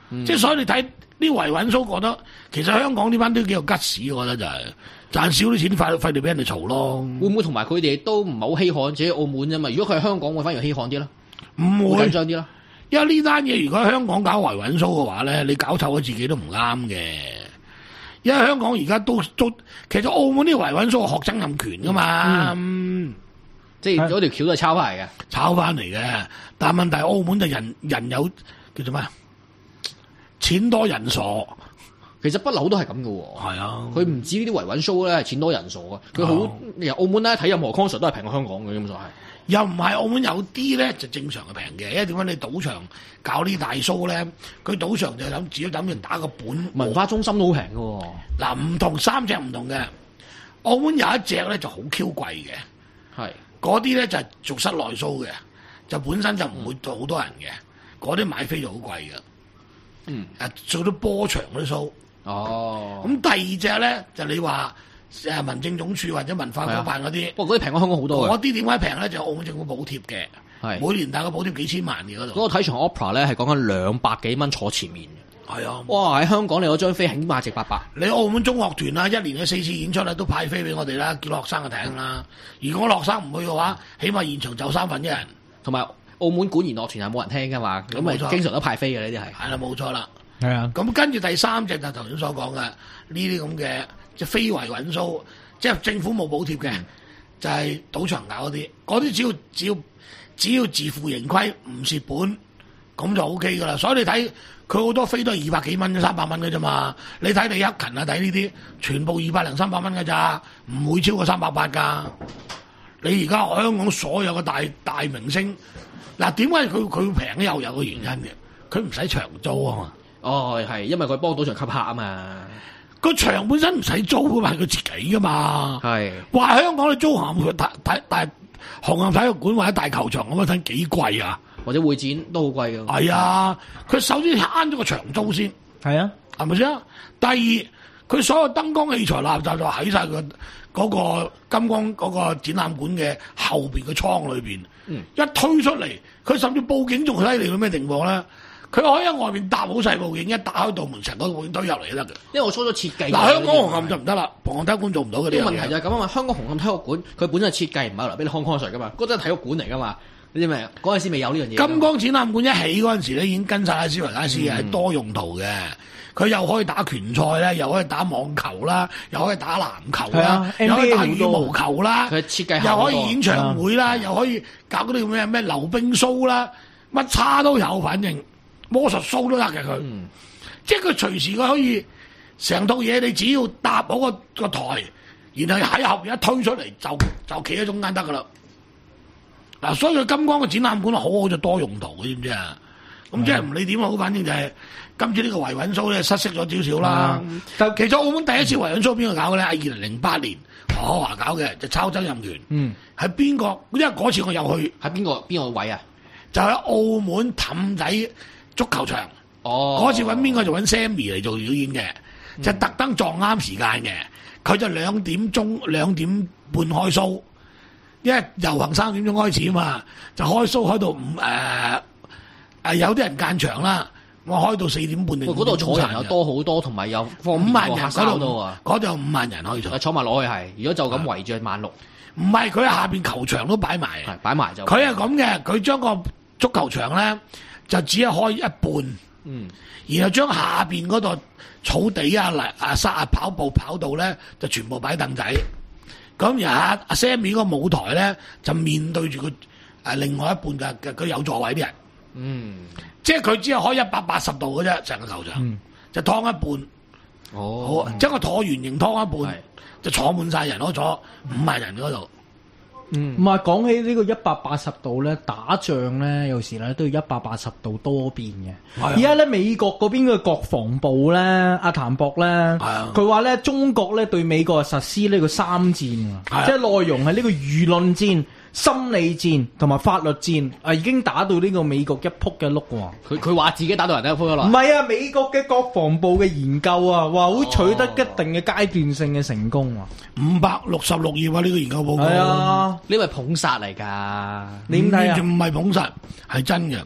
嗯、即係所以你睇啲維穩 show，覺得其實香港呢班都幾有吉屎，我覺得就係、是、賺少啲錢，費費力俾人哋嘈咯。 會唔會同埋佢哋都唔係好稀罕自己澳門啫嘛？如果佢係香港，會反而稀罕啲啦， 唔會緊張啲啦。 因為呢單嘢如果喺香港搞維穩 show 嘅話咧，你搞臭咗自己都唔啱嘅。因為香港而家都都其實澳門啲維穩 show 係學曾蔭權噶嘛。嗯嗯即係嗰條橋都係抄翻嚟嘅， 炒翻嚟嘅。但係問題澳門就人人有叫做咩？錢多人傻。 其實不嬲都係咁嘅喎。 係啊， 佢唔止呢啲維穩 show 咧，係錢多人傻嘅。佢好其實澳門咧睇任何 concert 都係平過香港嘅，基本上係。 又唔係澳門有啲咧就正常係平嘅，因為點解你賭場搞呢大 show 咧？佢賭場就諗自己等人打個本。 文化中心都好平嘅喎。 嗱，唔同三隻唔同嘅。澳門有一隻咧就好 Q 貴嘅。 係。嗰啲咧就係做室內 show 嘅，就本身就唔會做好多人嘅，嗰啲、嗯、買飛就好貴嘅。嗯，誒做到波場嗰啲 show。哦。咁第二隻咧就你話誒民政總署或者文化局辦嗰啲， 不過嗰啲平過香港好多嘅。 嗰啲點解平咧？就澳門政府補貼嘅，係每年大概補貼幾千萬嘅嗰度。 嗰個睇場 opera 咧係講緊兩百幾蚊坐前面嘅。 係啊！ 哇！喺香港你嗰張飛起碼值八百。 你澳門中樂團啦，一年嘅四次演出啦，都派飛俾我哋啦，叫學生去睇啦。如果學生唔去嘅話，起碼現場就三分一人。 同埋澳門管弦樂團係冇人聽噶嘛，咁咪經常都派飛嘅呢啲係。 係啦，冇錯啦。 係啊。 咁跟住第三隻就頭先所講嘅呢啲咁嘅即係非維穩 show，即係政府冇補貼嘅，就係賭場搞嗰啲，嗰啲只要只要只要自負盈虧唔蝕本，咁就 O K 噶啦。所以你睇。佢好多飛都係二百幾蚊、三百蚊嘅啫嘛，你睇李克勤啊，睇呢啲全部二百零三百蚊嘅咋，唔會超過三百八㗎。你而家香港所有嘅大大明星，嗱點解佢佢平又有個原因嘅，佢唔使長租啊嘛。 哦，係因為佢幫賭場吸客啊嘛。 個場本身唔使租㗎嘛，係佢自己㗎嘛。係話香港你租行佢大大大紅磡體育館或者大球場咁樣睇幾貴啊？ 或者會展都好貴㗎。 係啊，佢首先慳咗個場租先。 係啊， 係咪先？第二，佢所有燈光器材垃圾就喺晒佢嗰個金光嗰個展覽館嘅後邊嘅倉裏邊。嗯，一推出嚟，佢甚至報警仲犀利到咩情況咧？佢可以喺外面搭好細報警，一打開道門，成個報警推入嚟都得嘅。 因為我初咗設計。 嗱，香港紅磡就唔得啦，紅磡體育館做唔到嗰啲。 問題就係咁啊嘛，香港紅磡體育館佢本身係設計唔係嚟俾你看 concert 噶嘛，嗰陣係體育館嚟噶嘛。你知未？嗰陣時未有呢樣嘢。金光展覽館一起嗰陣時咧，已經跟晒拉斯維加斯嘅，係、嗯、多用途嘅。佢又可以打拳賽啦，又可以打網球啦，又可以打籃球啦，啊、又可以打羽毛球啦。 佢設計又可以演唱會啦，啊、又可以搞嗰啲咩咩溜冰 show 啦，乜叉都有，反正魔術 show 都得嘅佢。嗯、即係佢隨時佢可以成套嘢，你只要搭好個個台，然後喺後邊一推出嚟，就就企喺中間得噶啦。嗱，所以佢金光嘅展覽館好好就多用途嘅，知唔知啊？咁即係唔理點好，反正就係今次呢個維穩 show 咧失色咗少少啦。但其實澳門第一次維穩 show 邊個搞嘅咧？係二零零八年何華搞嘅，就抄曾蔭權。嗯，係邊個？因為嗰次我又去， 喺邊個邊個位啊？ 就喺澳門氹仔足球場。哦，嗰次揾邊個就揾 Sammy 嚟做表演嘅，嗯、就特登撞啱時間嘅。佢就兩點鐘兩點半開 show。因為遊行三點鐘開始啊嘛，就開 show 開到五誒誒有啲人間場啦，我開到四點半定。 嗰度坐人又多好多，同埋有放五萬人嗰度啊， 嗰度有五萬人可以坐。 坐埋落去係，如果就咁圍住萬六。 唔係，佢喺下邊球場都擺埋， 係擺埋就。 佢係咁嘅，佢將個足球場咧就只係開一半，嗯，然後將下邊嗰度草地啊、泥啊、沙啊、跑步跑道咧就全部擺凳仔。咁而阿阿 Sammy 個舞台咧，就面對住佢誒另外一半嘅嘅佢有座位啲人，嗯，即係佢只係開一百八十度嘅啫，成個球場，嗯、就劏一半，哦，好，即係個橢圓形劏一半，是就坐滿晒人，可以坐五萬人嗰度。 嗯，唔係講起呢個一百八十度咧，打仗咧有時咧都要一百八十度多變嘅。而家咧美國嗰邊嘅國防部咧，阿譚博咧，佢話咧中國咧對美國實施呢個三戰，啊、即係內容係呢個輿論戰、心理戰同埋法律戰，啊已經打到呢個美國一仆嘅碌喎。 佢佢話自己打到人一仆一碌。 唔係啊，美國嘅國防部嘅研究啊，話會取得一定嘅階段性嘅成功啊。 五百六十六頁啊，呢個研究報告。 係啊， 呢個係捧殺嚟㗎。 你點睇啊？ 唔係捧殺，係真嘅。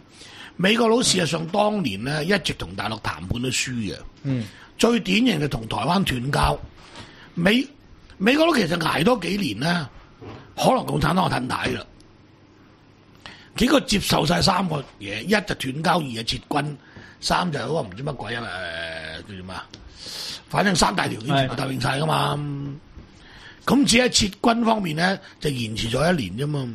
美國佬事實上當年咧一直同大陸談判都輸嘅。 嗯， 最典型就同台灣斷交。美美國佬其實捱多幾年咧，可能共產黨就褪軚啦。幾個接受晒三個嘢，一就斷交，二就撤軍，三就嗰個唔知乜鬼啊誒、呃、叫做咩啊？反正三大條件全部答應晒噶嘛。咁只喺撤軍方面咧，就延遲咗一年啫嘛。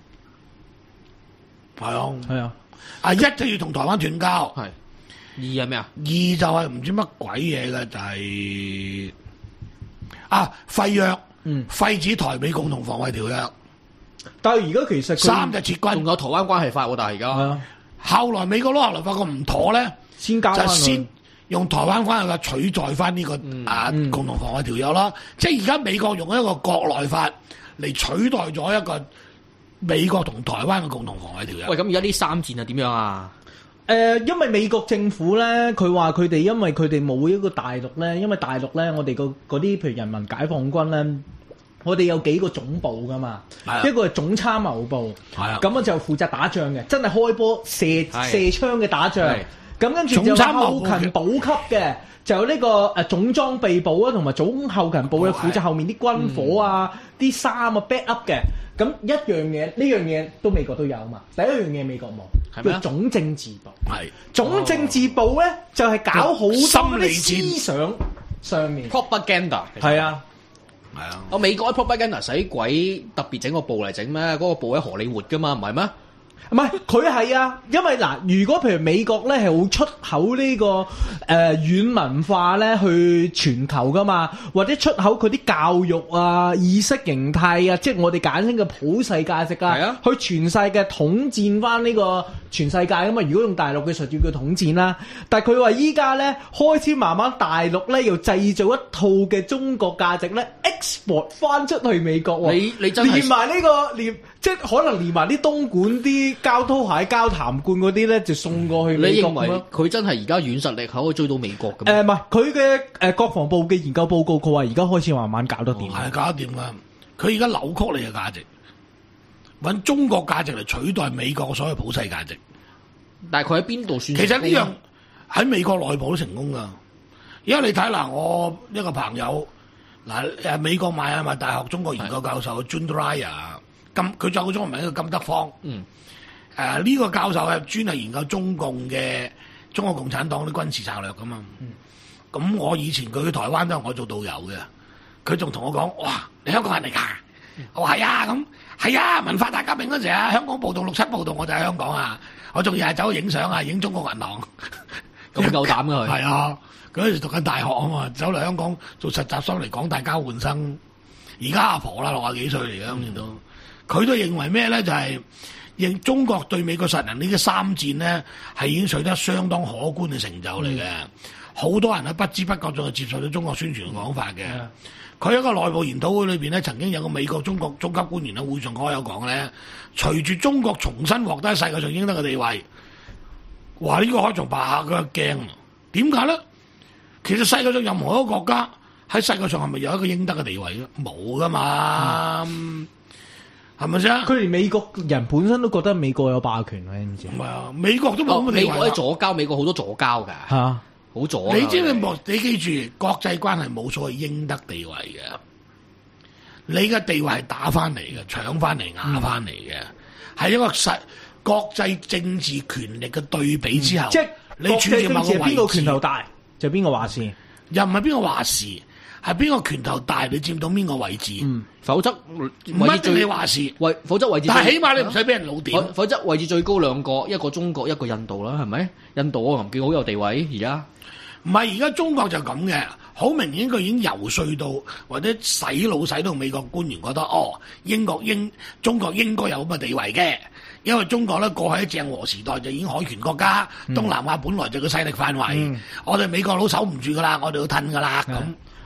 係啊， 係啊。 啊一就要同台灣斷交， 係二係咩啊？ 二就係唔知乜鬼嘢嘅，就係、是、啊廢約， 嗯， 廢止台美共同防衛條約。 但係而家其實三就撤軍， 仲有台灣關係法喎，但係而家係啊， 後來美國佬後來發覺唔妥咧， 先交翻就先用台灣關係法取代翻呢、這個、 嗯、 啊、 嗯、 共同防衛條約啦。即係而家美國用一個國內法嚟取代咗一個美國同台灣嘅共同防衛條約。 喂，咁而家呢三戰係點樣啊？ 誒、呃，因為美國政府咧，佢話佢哋因為佢哋冇一個大陸咧，因為大陸咧，我哋個嗰啲譬如人民解放軍咧。我哋有幾個總部噶嘛，一個係總參謀部，咁啊就負責打仗嘅，真係開波射射槍嘅打仗。咁跟住就後勤補給嘅，就有呢個誒總裝備部啊，同埋總後勤部咧負責後面啲軍火啊、啲衫啊 back up 嘅。咁一樣嘢，呢樣嘢都美國都有嘛。第一樣嘢美國冇，叫總政治部。係總政治部咧，就係搞好多啲思想上面 propaganda。 係啊。 係啊！ 我美國啲 propaganda 使鬼特別整個部嚟整咩？嗰、那個部喺荷里活噶嘛，唔係咩？ 唔係佢係啊，因為嗱，如果譬如美國咧係會出口呢、這個誒軟、呃、文化咧去全球噶嘛，或者出口佢啲教育啊、意識形態啊，即係我哋簡稱嘅普世價值啊， 啊去全世界統戰翻呢個全世界噶嘛。如果用大陸嘅術語叫統戰啦，但係佢話依家咧開始慢慢大陸咧要製造一套嘅中國價值咧 export 翻出去美國喎。 你你真係連埋呢、這個連即係可能連埋啲東莞啲膠拖鞋、膠痰罐嗰啲咧，就送過去美國。 你認為佢真係而家軟實力可以追到美國嘅？ 誒唔係，佢嘅誒國防部嘅研究報告，佢話而家開始慢慢搞得掂。 係、哦、搞得掂㗎。佢而家扭曲你嘅價值，揾中國價值嚟取代美國所謂普世價值。 但係佢喺邊度算？ 其實呢樣喺美國內部都成功㗎。而家你睇嗱，我一個朋友嗱誒美國邁阿密大學中國研究教授 June Dreier。金佢仲有個中文名叫金德芳，嗯，誒、呃、呢、這個教授係專係研究中共嘅中國共產黨啲軍事策略噶嘛，咁、嗯、我以前佢去台灣都係我做導遊嘅，佢仲同我講，哇，你香港人嚟㗎？嗯、我話係啊，咁係啊，文化大革命嗰時啊，香港暴動六七暴動我就喺香港啊，我仲要係走去影相啊，影中國銀行， 咁夠膽㗎佢？ 係啊，嗰陣時讀緊大學啊嘛，走嚟香港做實習生嚟港大交換生，而家阿婆啦，六廿幾歲嚟嘅咁亦都。佢都認為咩咧？就係、是、認中國對美國實行呢個三戰咧，係已經取得相當可觀嘅成就嚟嘅。好、嗯、多人喺不知不覺中就接受咗中國宣傳嘅講法嘅。佢喺、嗯、個內部研討會裏邊咧，曾經有個美國中國中級官員喺會上開有講咧，隨住中國重新獲得喺世界上應得嘅地位，話呢、這個開場白佢一驚。點解咧？其實世界上任何一個國家喺世界上係咪有一個應得嘅地位咧？冇噶嘛。嗯係咪先？佢連美國人本身都覺得美國有霸權啊！你知唔知？ 唔係啊，美國都冇咁嘅地位。 美國喺左膠，美國好多左膠㗎。嚇、啊，好左。 你知唔知？你記住，國際關係冇所謂應得地位嘅。你嘅地位係打翻嚟嘅，搶翻嚟，壓翻嚟嘅，係、嗯、一個實國際政治權力嘅對比之後。嗯、即係你處喺某個位置， 邊個拳頭大就邊個話事， 又唔係邊個話事。係邊個拳頭大，你佔到邊個位置？ 嗯，否則唔一定你話事。 位否則位置， 但係起碼你唔使俾人老點、 啊。否則位置最高兩個，一個中國，一個印度啦，係咪？印度我唔見好有地位，而家唔係而家中國就咁嘅，好明顯佢已經游說到或者洗腦洗到美國官員覺得，哦，英國應中國應該有咁嘅地位嘅，因為中國咧過去喺鄭和時代就已經海權國家，嗯、東南亞本來就個勢力範圍，嗯、我哋美國佬守唔住噶啦，我哋要褪噶啦咁。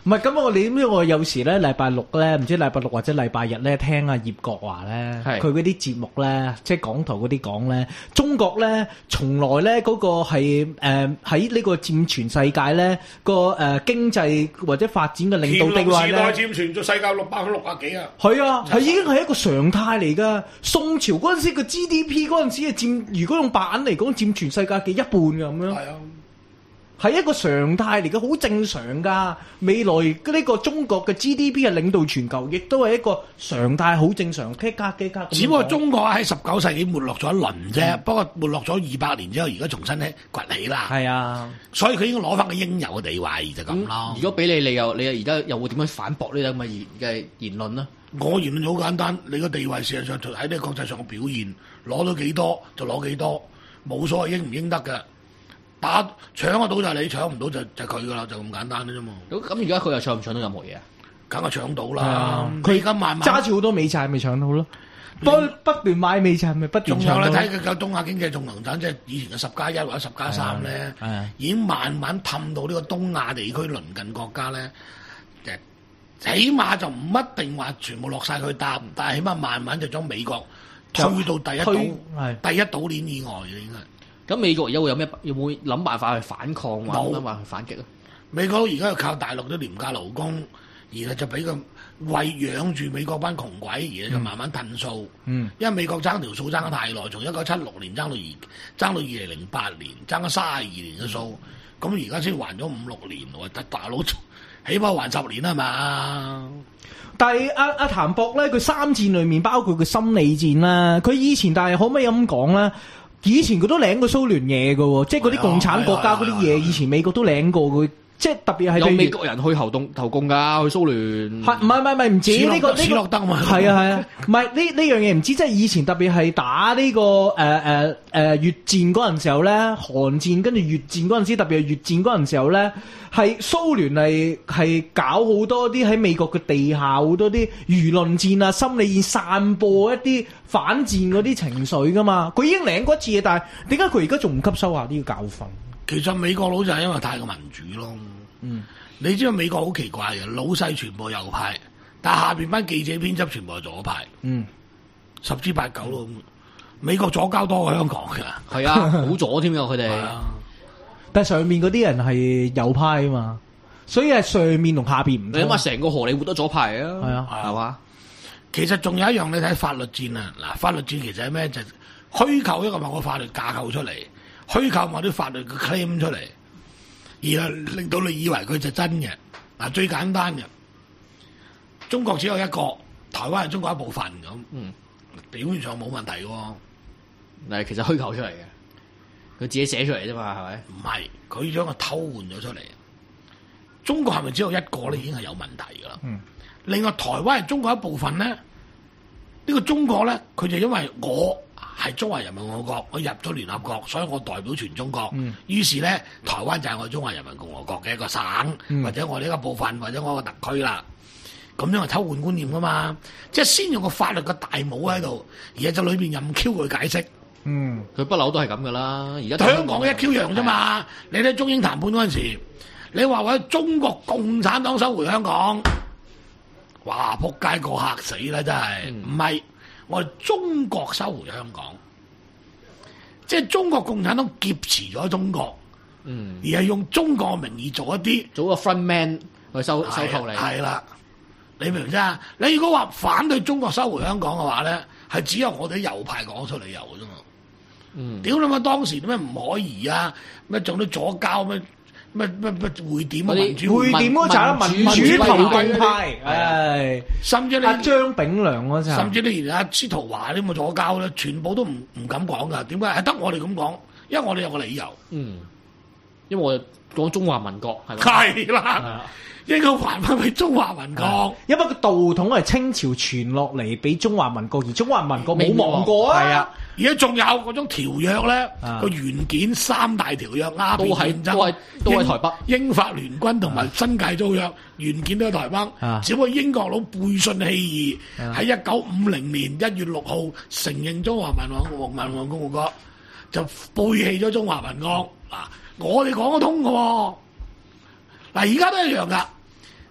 唔係咁，我你知我有時咧禮拜六咧，唔知禮拜六或者禮拜日咧，聽阿葉國華咧， 係佢嗰啲節目咧，即係港台嗰啲講咧，中國咧從來咧嗰個係誒喺呢個佔全世界咧個誒經濟或者發展嘅領導地位咧， 佔全咗世界六百分六啊幾啊！ 係啊，係已經係一個常態嚟噶。宋朝嗰陣時個 G D P 嗰陣時係佔，如果用白銀嚟講，佔全世界嘅一半㗎咁樣。 係啊。 係一個常態嚟嘅，好正常噶。未來呢個中國嘅 G D P 係領導全球，亦都係一個常態，好正常。K 加 K 加。 只不過中國喺十九世紀沒落咗一輪啫，不過沒落咗二百年之後，而家重新咧崛起啦。 係啊， 所以佢應該攞翻個應有嘅地位就咁咯。 如果俾你，你又你而家又會點樣反駁呢啲咁嘅言嘅言論呢？ 我言論好簡單，你個地位事實上喺呢個國際上嘅表現，攞到幾多就攞幾多，冇所謂應唔應得嘅。打搶得到就係你，搶唔到就就佢噶啦，就咁簡單嘅啫嘛。 咁咁而家佢又搶唔搶到任何嘢啊？ 梗係搶到啦！佢而家慢慢揸住好多美債，咪搶到咯。不不斷買美債，咪不斷搶到。 仲有你睇佢嘅東亞經濟縱橫產，即係以前嘅十加一或者十加三咧，已經慢慢氹到呢個東亞地區鄰近國家咧，誒，起碼就唔一定話全部落晒佢搭，但係起碼慢慢就將美國推到第一島第一島鏈以外嘅應該。 咁美國而家會有咩有冇諗辦法去反抗或者諗辦法去反擊啊？ 美國而家要靠大陸啲廉價勞工，然後就俾佢餵養住美國班窮鬼，而家就慢慢褪數。嗯，因為美國爭條數爭得太耐，從一九七六年爭到而爭到二零零八年，爭咗三十二年嘅數，咁而家先還咗五六年喎，得大佬起碼還十年啦嘛。 但係阿阿譚博咧，佢三戰裏面包括佢心理戰啦，佢以前但係可唔可以咁講咧？以前佢都領過蘇聯嘢嘅，即係嗰啲共產國家嗰啲嘢，以前美國都領過佢，即係特別係有美國人去投動投共㗎，去蘇聯。 係唔係唔係唔係唔止呢個呢個？ 史諾德嘛。 係啊係啊，唔係呢呢樣嘢唔知，即係以前特別係打呢個誒誒誒越戰嗰陣時候咧，韓戰跟住越戰嗰陣時，特別係越戰嗰陣時候咧，係蘇聯係係搞好多啲喺美國嘅地下好多啲輿論戰啊、心理戰，散播一啲反戰嗰啲情緒噶嘛。佢已經領過一次嘢，但係點解佢而家仲唔吸收下呢個教訓？ 其實美國佬就係因為太過民主咯。嗯，你知道美國好奇怪嘅，老細全部右派，但係下邊班記者編輯全部係左派。嗯，十之八九咯。美國左膠多過香港㗎。係啊， 好左添㗎佢哋。 但係上面嗰啲人係右派啊嘛，所以係上面同下邊唔同。 你諗下成個荷里活都左派啊， 係啊， 係嘛？ 其實仲有一樣你睇法律戰啊，嗱，法律戰其實係咩？就係虛構一個某個法律架構出嚟，虛構某啲法律嘅 claim 出嚟，而係令到你以為佢就真嘅。嗱，最簡單嘅，中國只有一個，台灣係中國一部分咁，嗯，表面上冇問題嘅。 但係其實虛構出嚟嘅。佢自己寫出嚟啫嘛，係咪？ 唔係，佢將佢偷換咗出嚟。中國係咪只有一個咧？已經係有問題噶啦。嗯。另外，台灣係中國一部分咧，呢、呢個中國咧，佢就因為我係中華人民共和國，我入咗聯合國，所以我代表全中國。嗯。於是咧，台灣就係我中華人民共和國嘅一個省，嗯、或者我呢個部分，或者我個特區啦。咁樣係偷換觀念噶嘛？即係先用個法律嘅大帽喺度，而家就裏邊任 Q 佢解釋。 嗯，佢不嬲都係咁噶啦。而家香港一 Q 樣啫嘛。你睇中英談判嗰陣時，你話為中國共產黨收回香港，哇！仆街個嚇死啦，真係唔係我哋中國收回香港，即係中國共產黨劫持咗中國，嗯，而係用中國嘅名義做一啲做個 front man 去收收購你。係啦，你明唔明啫？你如果話反對中國收回香港嘅話咧，係只有我哋右派講出理由嘅啫嘛。嗯，屌你媽！當時點解唔可以啊？咩做啲左膠咩咩咩咩匯點啊？民主匯點嗰陣民主投共派，唉， 甚至你阿張炳良嗰陣， 甚至你連阿司徒華啲咁嘅左膠咧，全部都唔唔敢講噶。點解係得我哋咁講？因為我哋有個理由。 嗯，因為我哋講中華民國係咪？ 係啦。應該還翻俾中華民國， 因為個道統係清朝傳落嚟俾中華民國，而中華民國冇亡過啊。 係啊，而家仲有嗰種條約咧，個原件三大條約鴉片戰爭， 都係都係台北英法聯軍同埋新界租約原件都喺台北，只不過英國佬背信棄義，喺一九五零年一月六號承認中華民國民民共和國，就背棄咗中華民國。嗱，我哋講得通嘅喎。嗱，而家都一樣噶。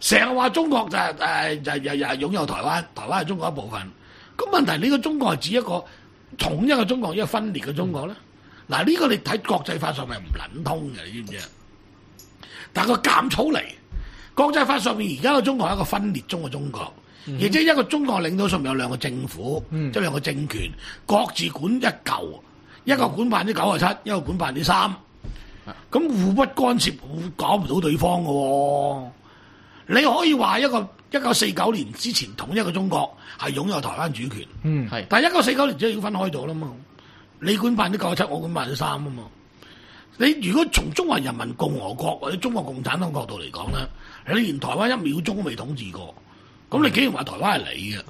成日話中國就係誒就又又係擁有台灣，台灣係中國一部分。咁問題呢個中國係指一個統一嘅中國，一個分裂嘅中國咧？嗱、嗯，呢個你睇國際法上面唔撚通嘅，你知唔知啊？但係佢夾草嚟，國際法上面而家嘅中國係一個分裂中嘅中國，亦即係一個中國領導上面有兩個政府，即係、嗯、兩個政權，各自管一嚿，一個管百分之九十七，一個管百分之三，咁互不干涉，搞唔到對方嘅喎、哦。你可以話一個一九四九年之前統一嘅中國係擁有台灣主權，嗯，係，但係一九四九年之後已經分開咗啦嘛。你管百分之九十七，我管百分之三啊嘛。你如果從中華人民共和國或者中國共產黨角度嚟講咧，你連台灣一秒鐘都未統治過，咁、嗯、你竟然話台灣係你嘅，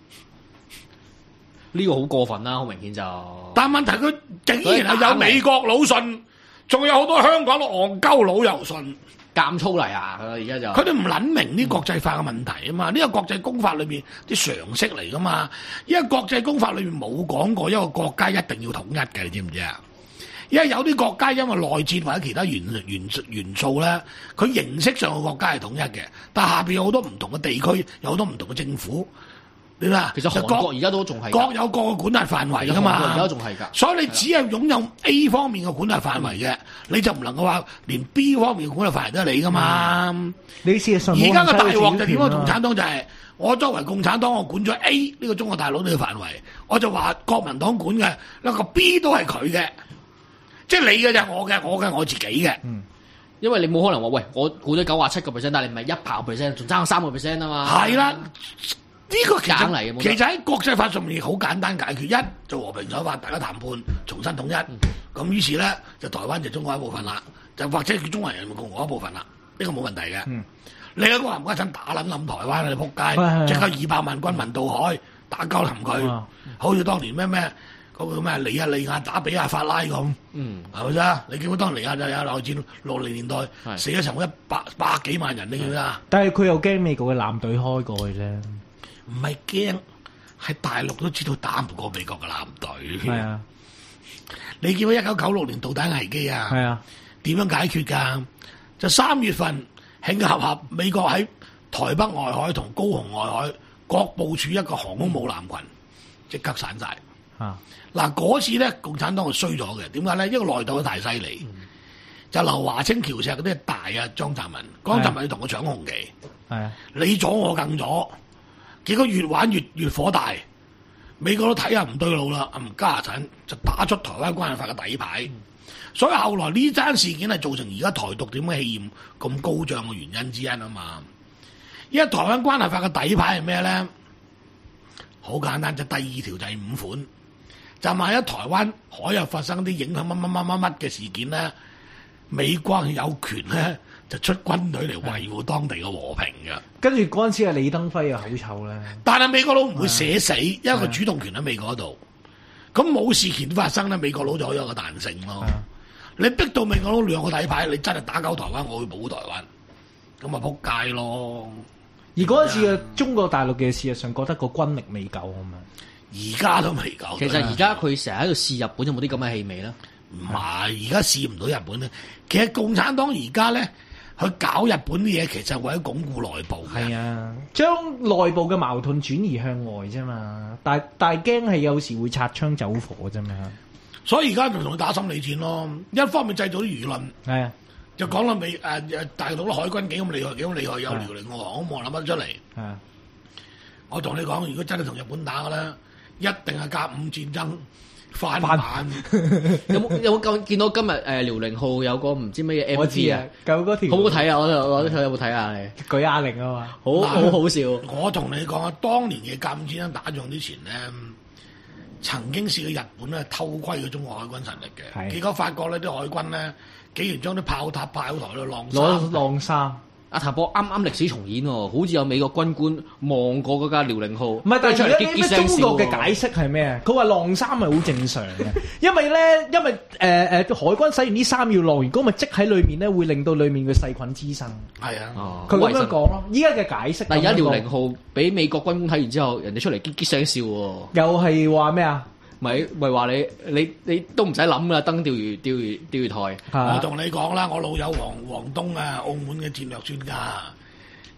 呢個好過分啦，好明顯就。但係問題佢竟然係有美國佬信，仲有好多香港嘅戇鳩佬又信。 監粗嚟啊！而家就佢哋唔撚明呢國際法嘅問題啊嘛，呢、嗯、個國際公法裏面啲常識嚟噶嘛，因為國際公法裏面冇講過一個國家一定要統一嘅，你知唔知啊？因為有啲國家因為內戰或者其他元元元素咧，佢形式上嘅國家係統一嘅，但係下邊有好多唔同嘅地區，有好多唔同嘅政府。你睇其實韓國而家都仲係各有各嘅管轄範圍噶嘛， 而家仲係㗎。 所以你只係擁有 A 方面嘅管轄範圍嘅，嗯、你就唔能夠話連 B 方面嘅管轄範圍都係你噶嘛。嗯、 你事實上而家嘅大鑊就點啊？共產黨就係、是、我作為共產黨，我管咗 A 呢個中國大陸呢個範圍，我就話國民黨管嘅一個 B 都係佢嘅，即係你嘅就係我嘅，我嘅我自己嘅。 嗯，因為你冇可能話喂，我管咗九啊七個 percent，但係你唔係一百個 percent，仲爭三個 percent 啊嘛。 係啦。呢個其實其實喺國際法上面好簡單解決，一就和平手法，大家談判重新統一。咁、嗯、於是咧就台灣就中國一部分啦，就或者叫中華人民共和國一部分啦，呢、這個冇問題嘅。嗯、你一個話唔該親打冧冧台灣，你仆街，即刻二百萬軍民渡海打交冧佢，嗯、好似當年咩咩嗰個咩尼亞利亞打比亞法拉咁，係咪先？你記唔記得當年尼亞就有內戰六零年代是死咗成一百百幾萬人，你記唔記得？ 但係佢又驚美國嘅艦隊開過去咧。 唔係驚，喺大陸都知道打唔過美國嘅艦隊。係啊，你見到一九九六年導彈危機啊？係啊，點樣解決㗎？就三月份慶合合，美國喺台北外海同高雄外海各部署一個航空母艦群，即刻散晒。啊！嗱嗰次咧，共產黨係衰咗嘅。點解咧？因為內鬥得太犀利，嗯、就劉華清、喬石嗰啲大啊，張澤民、江澤民要同佢搶紅旗。係啊，你左我更左。結果越玩越越火大，美國都睇下唔對路啦，唔加陣就打出台灣關係法嘅底牌，嗯、所以後來呢單事件係造成而家台獨點解氣焰咁高漲嘅原因之一啊嘛。因為台灣關係法嘅底牌係咩咧？好簡單，就第二條就係五款，就萬一台灣海又發生啲影響乜乜乜乜乜嘅事件咧，美國有權咧。就出軍隊嚟維護當地嘅和平嘅， 跟住嗰陣時係李登輝嘅口臭咧。 但係美國佬唔會寫死，因為佢主動權喺美國度。咁冇事件發生咧，美國佬就可以有個彈性咯。你逼到美國佬兩個底牌，你真係打鳩台灣，我會保護台灣，咁咪撲街咯。 而嗰陣時嘅中國大陸嘅事實上覺得個軍力未夠啊嘛， 而家都未夠。 其實而家佢成日喺度試日本有冇啲咁嘅氣味咧？ 唔係，而家試唔到日本咧。其實共產黨而家咧。去搞日本啲嘢，其實為咗鞏固內部嘅。 係啊，將內部嘅矛盾轉移向外啫嘛。但但係驚係有時會擦槍走火啫嘛。 所以而家就同佢打心理戰咯。一方面製造啲輿論，係啊，就講啦美誒誒大陸啲海軍幾咁厲害，幾咁厲害，有遼寧號航空母艦諗得出嚟。係啊，我同你講，如果真係同日本打嘅咧，一定係甲午戰爭。翻版有冇有冇見到今日誒遼寧號有個唔知乜嘢 M V 啊？ 舊嗰條好唔好睇啊？我我都睇有冇睇啊？ 舉啞鈴啊嘛， 好好好笑。 我同你講啊，當年嘅甲午戰爭打仗之前咧，曾經試過日本咧偷窺咗中國海軍實力嘅，結果發覺呢啲海軍咧竟然將啲炮塔炮台度晾攞晾衫。 阿譚博啱啱歷史重演喎，好似有美國軍官望過嗰架遼寧號。唔係，但係而家中國嘅解釋係咩？佢話晾衫係好正常嘅，因為咧，因為誒誒、呃、海軍洗完啲衫要晾，如果咪積喺裏面咧，會令到裡面嘅細菌滋生。係啊，佢咁樣講咯。依家嘅解釋， 但係而家遼寧號俾美國軍官睇完之後，人哋出嚟激激聲笑喎。 又係話咩啊？ 咪咪話你你你都唔使諗啦，登釣魚釣魚釣魚台。 我同你講啦，我老友黃黃東啊，澳門嘅戰略專家，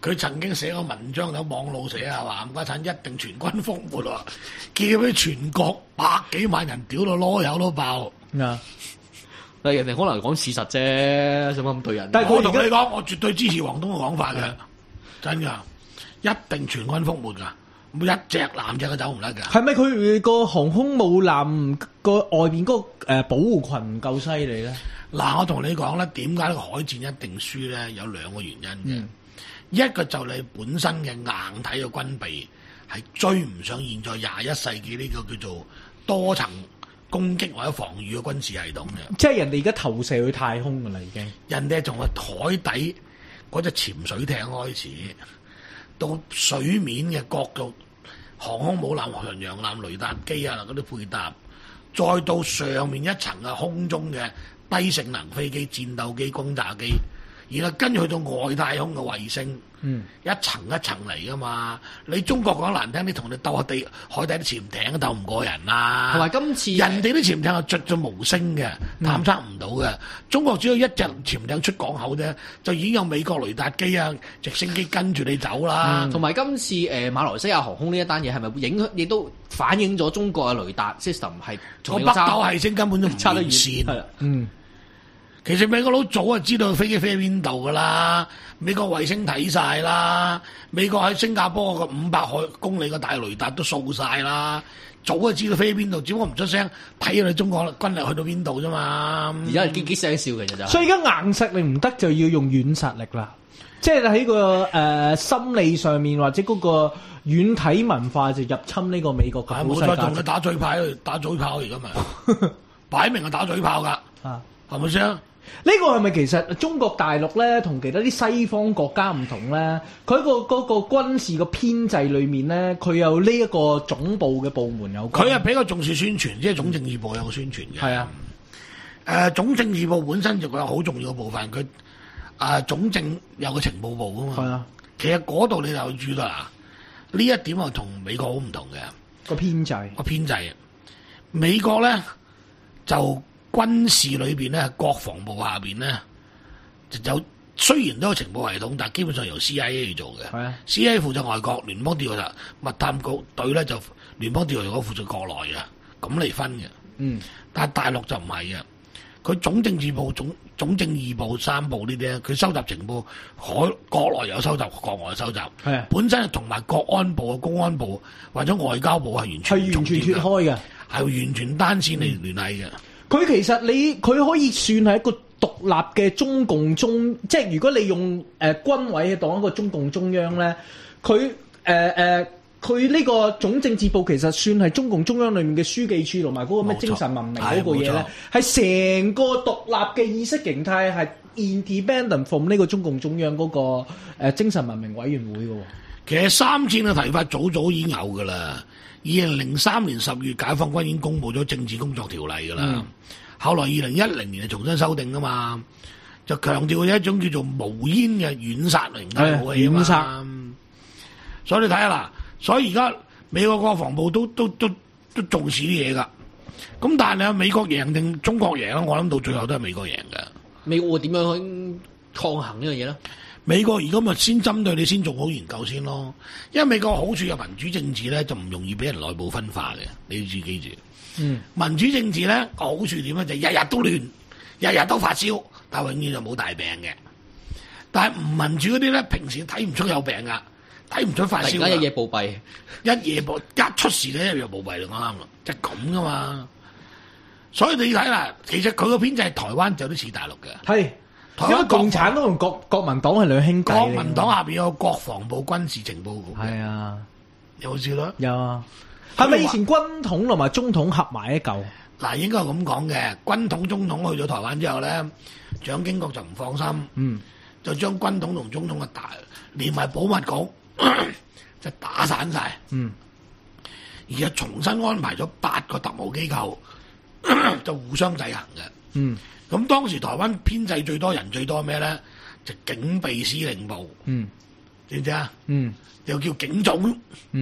佢曾經寫個文章喺網路寫啊，話冚家產一定全軍覆沒喎，叫俾全國百幾萬人屌到攞油都爆。 啊！ 但係人哋可能講事實啫，使乜咁對人？ 但係我同你講，我絕對支持黃東嘅講法嘅，真㗎，一定全軍覆沒㗎，每一隻艦隻都走唔甩㗎。 係咪佢個航空母艦個外邊嗰個誒保護群唔夠犀利咧？ 嗱，我同你講咧，點解呢個海戰一定輸咧？有兩個原因嘅。 嗯一個就你本身嘅硬體嘅軍備係追唔上現在廿一世紀呢個叫做多層攻擊或者防禦嘅軍事系統嘅。 即係人哋而家投射去太空㗎啦，已經。 人哋從個海底嗰隻潛水艇開始，到水面嘅各個航空母艦、巡洋艦、雷達機啊嗰啲配搭，再到上面一層嘅空中嘅低性能飛機、戰鬥機、轟炸機。然後跟住去到外太空嘅衛星， 嗯、 一層一層嚟噶嘛。你中國講難聽，你同你鬥下地海底啲潛艇都鬥唔過人啦。 同埋今次人哋啲潛艇係着咗無聲嘅，探測唔到嘅。中國只要一隻潛艇出港口啫，就已經有美國雷達機啊、直升機跟住你走啦。 同埋、嗯、今次誒、呃、馬來西亞航空呢一單嘢係咪會影響，亦都反映咗中國嘅雷達 system 係個北斗系星根本都唔差得完善。 係嗯。 其實美國佬早就知道飛機飛邊度噶啦，美國衛星睇晒啦，美國喺新加坡個五百海公里嘅大雷達都掃晒啦，早就知道飛邊度，只不過唔出聲，睇你中國軍力去到邊度啫嘛。 而家係嘰嘰聲笑嘅啫， 所以而家硬實力唔得，就要用軟實力啦。即係喺個誒、呃、心理上面或者嗰個軟體文化就入侵呢個美國嘅冇錯，同佢打嘴炮，打嘴炮而家咪擺明係打嘴炮噶，係咪先？ 呢個係咪其實中國大陸咧同其他啲西方國家唔同咧？佢個嗰個軍事個編制裏面咧，佢有呢一個總部嘅部門有。 佢係比較重視宣傳，即係總政治部有個宣傳嘅。 係啊， 誒、呃、總政治部本身就有好重要嘅部分，佢啊、呃、總政有個情報部噶嘛。 係啊， 其實嗰度你就注意到啦，呢一點啊同美國好唔同嘅個編制。 個編制，美國咧就。軍事裏邊咧，國防部下邊咧就有，雖然都有情報系統，但係基本上由 C I A 去做嘅。係啊 ，C I A 負責外國，聯邦調查密探局隊咧就聯邦調查局負責國內嘅，咁嚟分嘅。嗯，但係大陸就唔係嘅，佢總政治部、總總政二部、三部呢啲咧，佢收集情報，海國內有收集，國外有收集。係啊，本身係同埋國安部、公安部或者外交部係完全係完全脫開嘅， 係完全單線嚟聯繫嘅。 佢其實你佢可以算係一個獨立嘅中共中，即係如果你用誒、呃、軍委當一個中共中央咧，佢誒誒佢呢個總政治部其實算係中共中央裏面嘅書記處同埋嗰個咩精神文明嗰個嘢咧，係成個獨立嘅意識形態係 independent from 呢個中共中央嗰、那個誒、呃、精神文明委員會嘅。 其實三戰嘅提法早早已經有噶啦。二零零三年十月，解放軍已經公布咗政治工作條例噶啦。嗯、後來二零一零年就重新修訂噶嘛，就強調一種叫做無煙嘅軟殺型態武器啊嘛。殺所以你睇下啦，所以而家美國國防部都都都都重視啲嘢噶。咁但係你話美國贏定中國贏咧？我諗到最後都係美國贏嘅。 美國點樣去抗衡呢樣嘢咧？ 美國而家咪先針對你先做好研究先咯，因為美國好處係民主政治咧就唔容易俾人內部分化嘅，你要自己記住。嗯，民主政治咧個好處點咧就日日都亂，日日都發燒，但係永遠就冇大病嘅。但係唔民主嗰啲咧，平時睇唔出有病噶，睇唔出發燒。 而家一夜暴斃， 一夜暴一出事咧一夜暴斃就啱啦，就係咁噶嘛。所以你睇啦，其實佢個編制係台灣就有啲似大陸嘅。係。 因為共產黨同國國民黨係兩兄弟。 國民黨下邊有國防部軍事情報局。係啊，有冇知啦？ 有啊。係咪以前軍統同埋中統合埋一嚿？ 嗱，應該係咁講嘅。軍統、中統去咗台灣之後咧，蔣經國就唔放心，嗯，就將軍統同中統嘅大連埋保密局就打散晒，嗯，而家重新安排咗八個特務機構就互相制衡嘅，嗯。咁當時台灣編制最多人最多咩咧？就警備司令部，嗯，知唔知啊？嗯，又叫警總，嗯，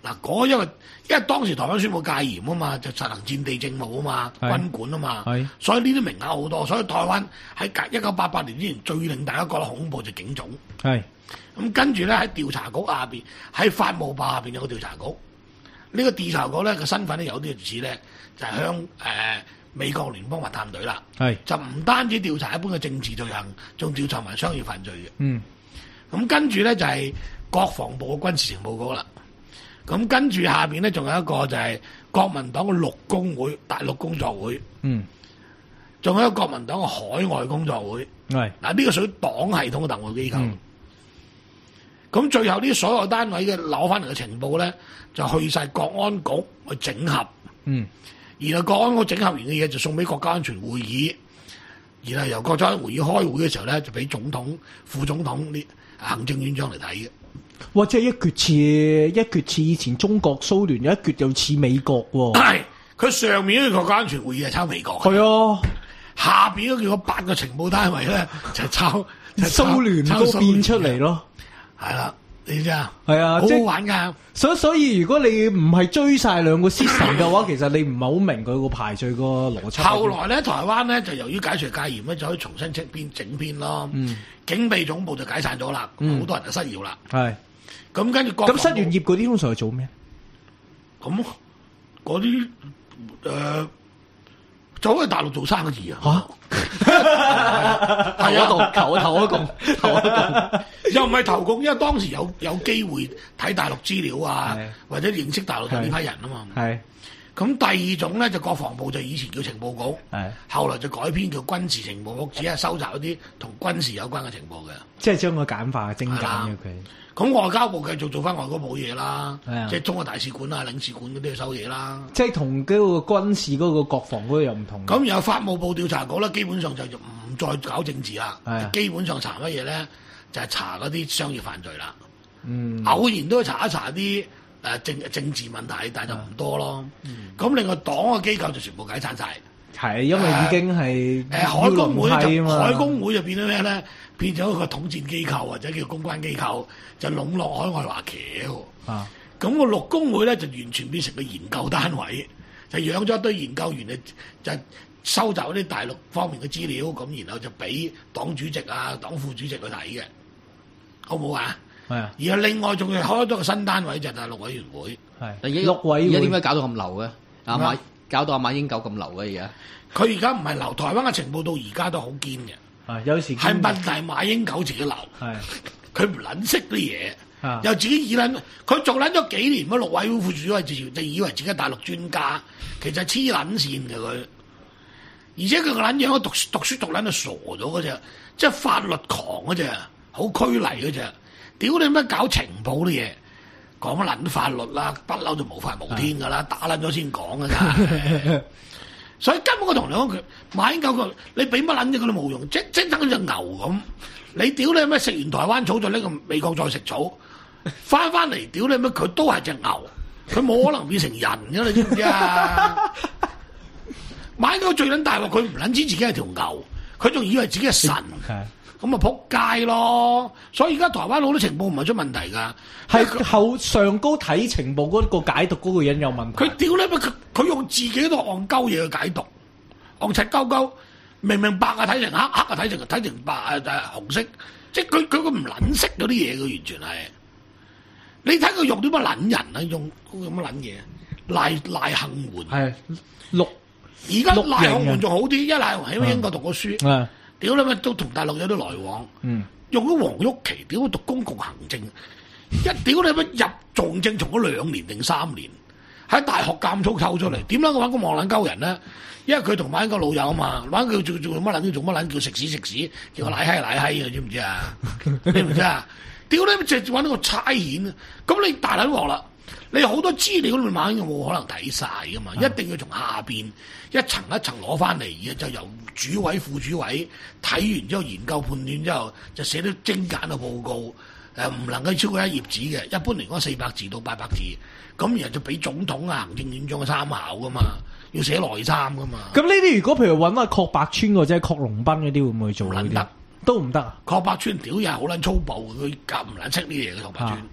嗱，嗰因為因為當時台灣宣布戒嚴啊嘛，就實行戰地政務啊嘛， 係軍管啊嘛係， 所以呢啲名額好多，所以台灣喺一九八八年之前最令大家覺得恐怖就警總。 係咁跟住咧喺調查局下邊，喺法務部下邊有個調查局。呢、這個調查局咧個身份咧有啲似咧，就係向誒美國聯邦密探隊啦。 係就唔單止調查一般嘅政治罪行，仲調查埋商業犯罪嘅。 嗯， 咁跟住咧就係國防部嘅軍事情報局啦。咁跟住下邊咧仲有一個就係國民黨嘅陸工會、大陸工作會。 嗯， 仲有一個國民黨嘅海外工作會。 係嗱，呢個屬於黨系統嘅特務機構。 嗯咁最後呢所有單位嘅攞翻嚟嘅情報咧，就去晒國安局去整合， 嗯， 然後國安局整合完嘅嘢就送俾國家安全會議，然後由國家安全會議開會嘅時候咧，就俾總統、副總統啲行政院長嚟睇嘅。 哇！即係一橛似一橛似以前中國蘇聯，有一橛又似美國喎。 係佢上面嗰個國家安全會議係抄美國， 係啊， 下邊嗰個八個情報單位咧就抄就抄蘇聯抄都變出嚟咯。 係啦，你知啊？ 係啊， 好好即係玩㗎。 所所以如果你唔係追晒兩個 system 嘅話，其實你唔係好明佢個排序個邏輯。 後來咧，台灣咧就由於解除戒嚴咧，就可以重新整編整編咯。 嗯， 警備總部就解散咗啦，好、 嗯多人就失業啦。 係咁跟住國咁失防部業業嗰啲通常係做咩？ 咁嗰啲誒走去大陸做生意啊！ 嚇係投一共， 啊， 投投一共，投一共。 又唔係投共，因為當時有有機會睇大陸資料啊係， 或者認識大陸呢批人啊嘛。 係咁第二種咧就國防部就以前叫情報局， 係， 後來就改編叫軍事情報局，只係收集一啲同軍事有關嘅情報嘅。 即係將個簡化精簡係啦咗佢。 咁外交部繼續做翻外交部嘢啦係啊， 即係中國大使館啊、領事館嗰啲去收嘢啦。 即係同嗰個軍事嗰個國防嗰個又唔同。 咁然後法務部調查局咧，基本上就唔再搞政治啦係啊， 基本上查乜嘢咧，就係、查嗰啲商業犯罪啦。 嗯， 偶然都會查一查啲誒政政治問題，但係就唔多咯。咁、 嗯、 另外黨嘅機構就全部解散晒。 係因為已經係誒、呃、海工會就係啊嘛海工會就變咗咩咧？變咗一個統戰機構或者叫公關機構，就籠絡海外華僑。 啊， 咁個陸工會咧就完全變成個研究單位，就養咗一堆研究員嚟就收集嗰啲大陸方面嘅資料，咁然後就俾黨主席啊、黨副主席去睇嘅，好唔好啊？ 係啊， 而另外仲要開咗個新單位就係大陸委員會， 係而家陸委會而家點解搞到咁流嘅？阿馬咩啊搞到阿馬英九咁流嘅而家。 佢而家唔係留台灣嘅情報到而家都好堅嘅， 啊，有時係問題馬英九自己留， 係佢唔撚識啲嘢。 啊， 又自己以撚，佢做撚咗幾年乜陸委會副主委，就就以為自己係大陸專家，其實黐撚線嘅佢。而且佢個撚樣讀讀書讀撚到傻咗嗰隻，即係法律狂嗰隻，好拘泥嗰隻。屌你乜搞情報啲嘢，講乜撚法律啦，不嬲就無法無天噶啦，打撚咗先講㗎咋。所以根本我同你講，佢馬英九佢，你俾乜撚嘢佢都冇用，即即等佢隻牛咁。你屌你咩食完台灣草再呢個美國再食草，翻翻嚟屌你咩佢都係隻牛，佢冇可能變成人嘅，你知唔知啊？馬英九最撚大鑊，佢唔撚知自己係條牛，佢仲以為自己係神， 係咁啊撲街咯！所以而家台灣好多情報唔係出問題㗎， 係後上高睇情報嗰個解讀嗰個人有問題。 佢屌你咩佢佢用自己都戇鳩嘢去解讀，戇柒鳩鳩。明明白啊睇成黑，黑啊睇成睇成白啊就係紅色，即係佢佢個唔撚識嗰啲嘢，佢完全係。你睇佢用啲乜撚人啊？用用乜撚嘢？賴賴幸援。 係陸而家陸賴幸營啊援仲好啲，因為賴幸援喺英國讀過書， 啊， 屌你乜都同大陸有啲來往。 嗯， 用咗黃毓琪，屌讀公共行政，一屌你乜入重政從咗兩年定三年，喺大學監粗抽出嚟，點解我揾個望撚鳩人咧？因為佢同埋一個老友啊嘛，玩佢做做乜撚叫做乜撚叫食屎食屎，叫我奶閪奶閪啊，知唔知啊？你唔知啊？屌你，直接揾個差遣啊！咁你大撚鑊啦，你好多資料你晚冇可能睇晒噶嘛，一定要從下邊一層一層攞翻嚟，而就由主委副主委睇完之後研究判斷之後，就寫啲精簡嘅報告，誒唔能夠超過一頁紙嘅，一般嚟講四百字到八百字，咁然後就俾總統啊、行政院長嘅參考噶嘛。要寫內參噶嘛？ 咁呢啲如果譬如揾阿郝柏村或者郝龍斌嗰啲會唔會做呢啲？ 唔得， 都唔得啊！ 郝柏村屌又係好撚粗暴，佢夾唔撚識呢啲嘢嘅郝柏村。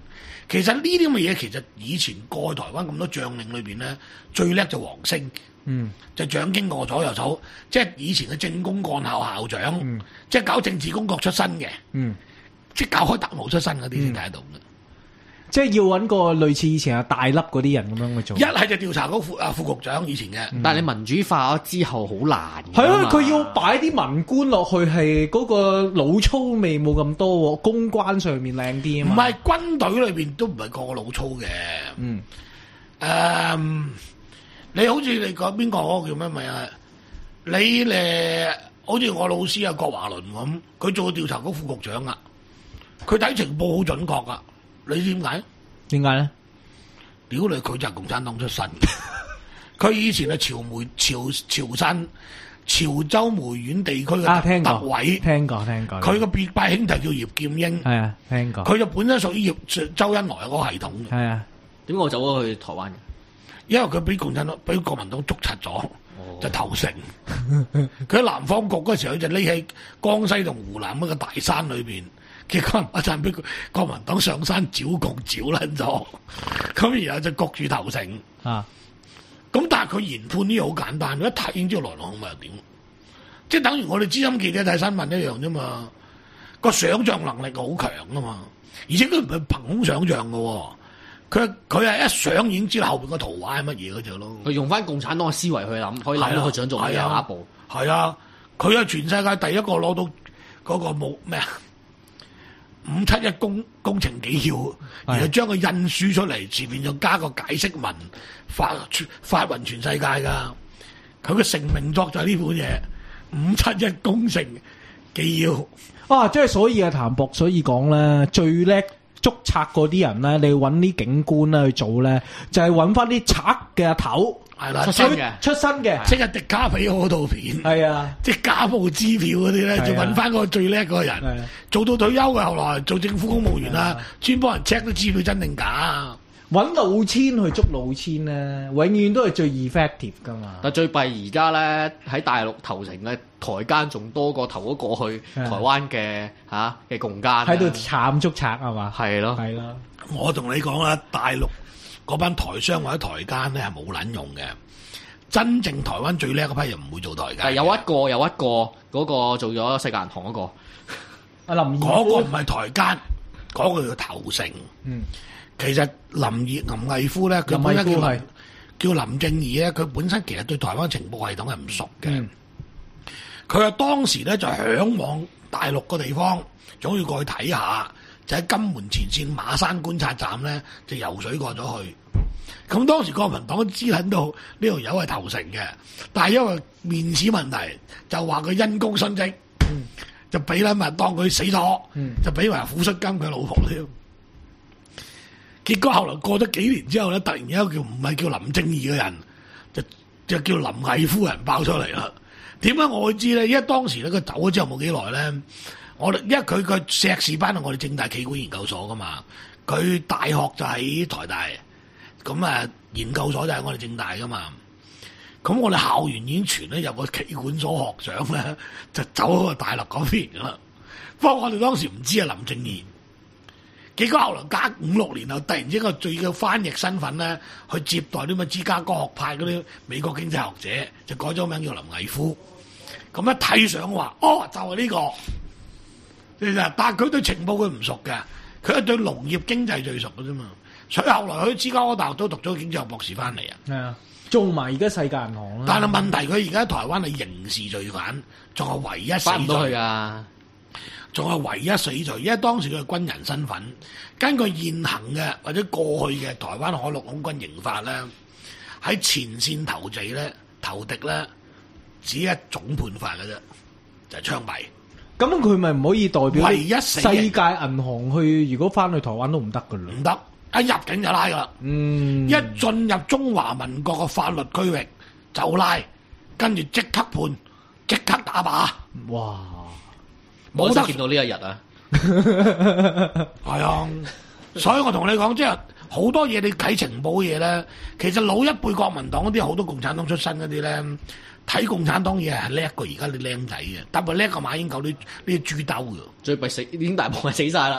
其實呢啲咁嘅嘢，其實以前過去台灣咁多將領裏邊咧，最叻就黃星， 嗯， 就蔣經國左右手，即係以前嘅政工幹校校長， 嗯、 即係搞政治工作出身嘅， 嗯， 即係搞開特務出身嗰啲先睇得到嘅。 即係要揾個類似以前啊大粒嗰啲人咁樣去做。 一係就調查局副啊副局長以前嘅， 嗯、但係你民主化咗之後好難。 係啊，佢要擺啲文官落去，係嗰個老粗味冇咁多，公關上面靚啲啊嘛。 唔係軍隊裏邊都唔係個個老粗嘅。 嗯， 誒、um, 你好似你講邊個嗰個叫咩名啊？你誒好似我老師啊郭華倫咁，佢做調查局副局長啊，佢睇情報好準確噶。你知點解？ 點解咧？ 屌你，佢就係共產黨出身嘅。佢以前係潮梅潮潮汕潮州梅縣地區嘅特委， 聽過聽過。 佢個別拜兄弟叫葉劍英， 係啊，聽過。 佢就本身屬於葉周恩來嗰個系統嘅。 係啊， 點解我走咗去台灣嘅？ 因為佢俾共產黨俾國民黨捉柒咗，就投誠。佢喺南方局嗰時候，佢就匿喺江西同湖南嗰個大山裏邊。結果一陣俾國民黨上山剿共剿撚咗，咁然後就焗住投誠。 啊！ 咁但係佢研判呢嘢好簡單，一睇已經知道來龍去脈又點，即係等於我哋資深記者睇新聞一樣啫嘛。個想像能力好強啊嘛，而且佢唔係憑空想像嘅，佢佢係一想已經知道後邊個圖畫係乜嘢嗰隻咯。 佢用翻共產黨嘅思維去諗，可以諗到佢想做嘅下一步。 係啊，佢係全世界第一個攞到嗰個冇咩啊？五七一工工程紀要，然後將佢印書出嚟，前面就加個解釋文，發發勻全世界噶。佢嘅成名作就係呢本嘢《五七一工程紀要》。 啊，即係所以啊，譚博所以講咧，最叻捉賊嗰啲人咧，你揾啲警官咧去做咧，就係揾翻啲賊嘅阿頭。 係啦， 出身嘅，出身嘅， 即係迪卡比嗰套片， 係啊， 即係假冒支票嗰啲咧，就揾翻嗰個最叻嗰個人，做到退休嘅，後來做政府公務員啦，專幫人 check 啲支票真定假， 揾老千去捉老千咧，永遠都係最 effective 噶嘛。 但最弊而家咧喺大陸投誠嘅台奸仲多過投咗過去台灣嘅嚇嘅共奸， 喺度慘捉賊係嘛？ 係咯， 係咯。 我同你講啦，大陸嗰班台商或者台奸咧係冇撚用嘅，真正台灣最叻嗰批人唔會做台奸。 係有一個有一個嗰、嗰個做咗世界銀行嗰、嗰個， 阿林嗰個唔係台奸，嗰、嗰個叫投誠。 嗯， 其實林業林毅夫咧，佢本身叫林叫林正義咧，佢本身其實對台灣情報系統係唔熟嘅。佢話、嗯、當時咧就嚮往大陸個地方，總要過去睇下。就喺金門前線馬山觀察站咧，就游水過咗去。咁當時國民黨都知撚到呢條友係投誠嘅，但係因為面子問題，就話佢因公殉職，嗯、就俾撚埋當佢死咗，嗯、就俾埋撫恤金佢老婆添。結果後來過咗幾年之後咧，突然間叫唔係叫林正義嘅人，就就叫林毅夫人爆出嚟啦。點解我會知咧？因為當時咧佢走咗之後冇幾耐咧。我哋因為佢個碩士班係我哋政大企管研究所噶嘛，佢大學就喺台大，咁啊研究所就喺我哋政大噶嘛，咁我哋校園已經傳咧有個企管所學長咧就走去大陸嗰邊噶啦，不過我哋當時唔知啊林正義，結果後來隔五六年後突然之間最嘅翻譯身份咧去接待啲乜芝加哥學派嗰啲美國經濟學者，就改咗名叫林毅夫，咁一睇相話哦就係呢個。但係佢對情報佢唔熟嘅，佢係對農業經濟最熟嘅啫嘛。所以後來去芝加哥大學都讀咗經濟學博士翻嚟啊。 係啊，做埋而家世界銀行啦。 但係問題佢而家喺台灣係刑事罪犯，仲係唯一死罪。 翻唔到去㗎， 仲係唯一死罪，因為當時佢係軍人身份。根據現行嘅或者過去嘅台灣海陸空軍刑法咧，喺前線投擲咧、投敵咧，只一種判法嘅啫，就係槍斃。 咁佢咪唔可以代表唯一世界銀行去？如果翻去台灣都唔得噶啦， 唔得，一入境就拉噶啦。嗯，一進入中華民國嘅法律區域就拉，跟住即刻判，即刻打靶。 哇！ 冇得見到呢一日啊！ 係啊，所以我同你講，即係好多嘢你睇情報嘢咧，其實老一輩國民黨嗰啲好多共產黨出身嗰啲咧。睇共產黨嘢係叻過而家啲僆仔嘅，特別叻過馬英九啲呢啲豬兜嘅。 最弊死已經大部分死晒啦。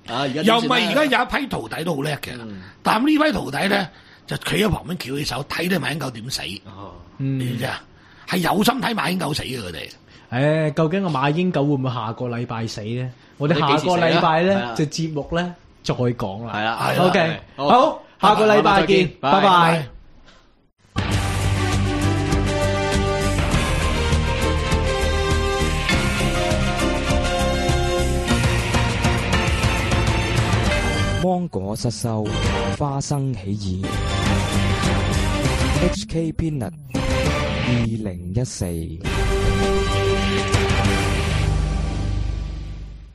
啊，而家又唔係而家有一批徒弟都好叻嘅， 嗯但係呢批徒弟咧就企喺旁邊翹起手睇你馬英九點死， 嗯你知唔知啊？係有心睇馬英九死嘅佢哋。 誒，究竟個馬英九會唔會下個禮拜死咧？我哋下個禮拜咧就節目咧再講啦。 係啦係啦 ，OK， 好好，下個禮拜見， 拜拜拜拜。 芒果失收，花生起義。H K Peanut 二零一四。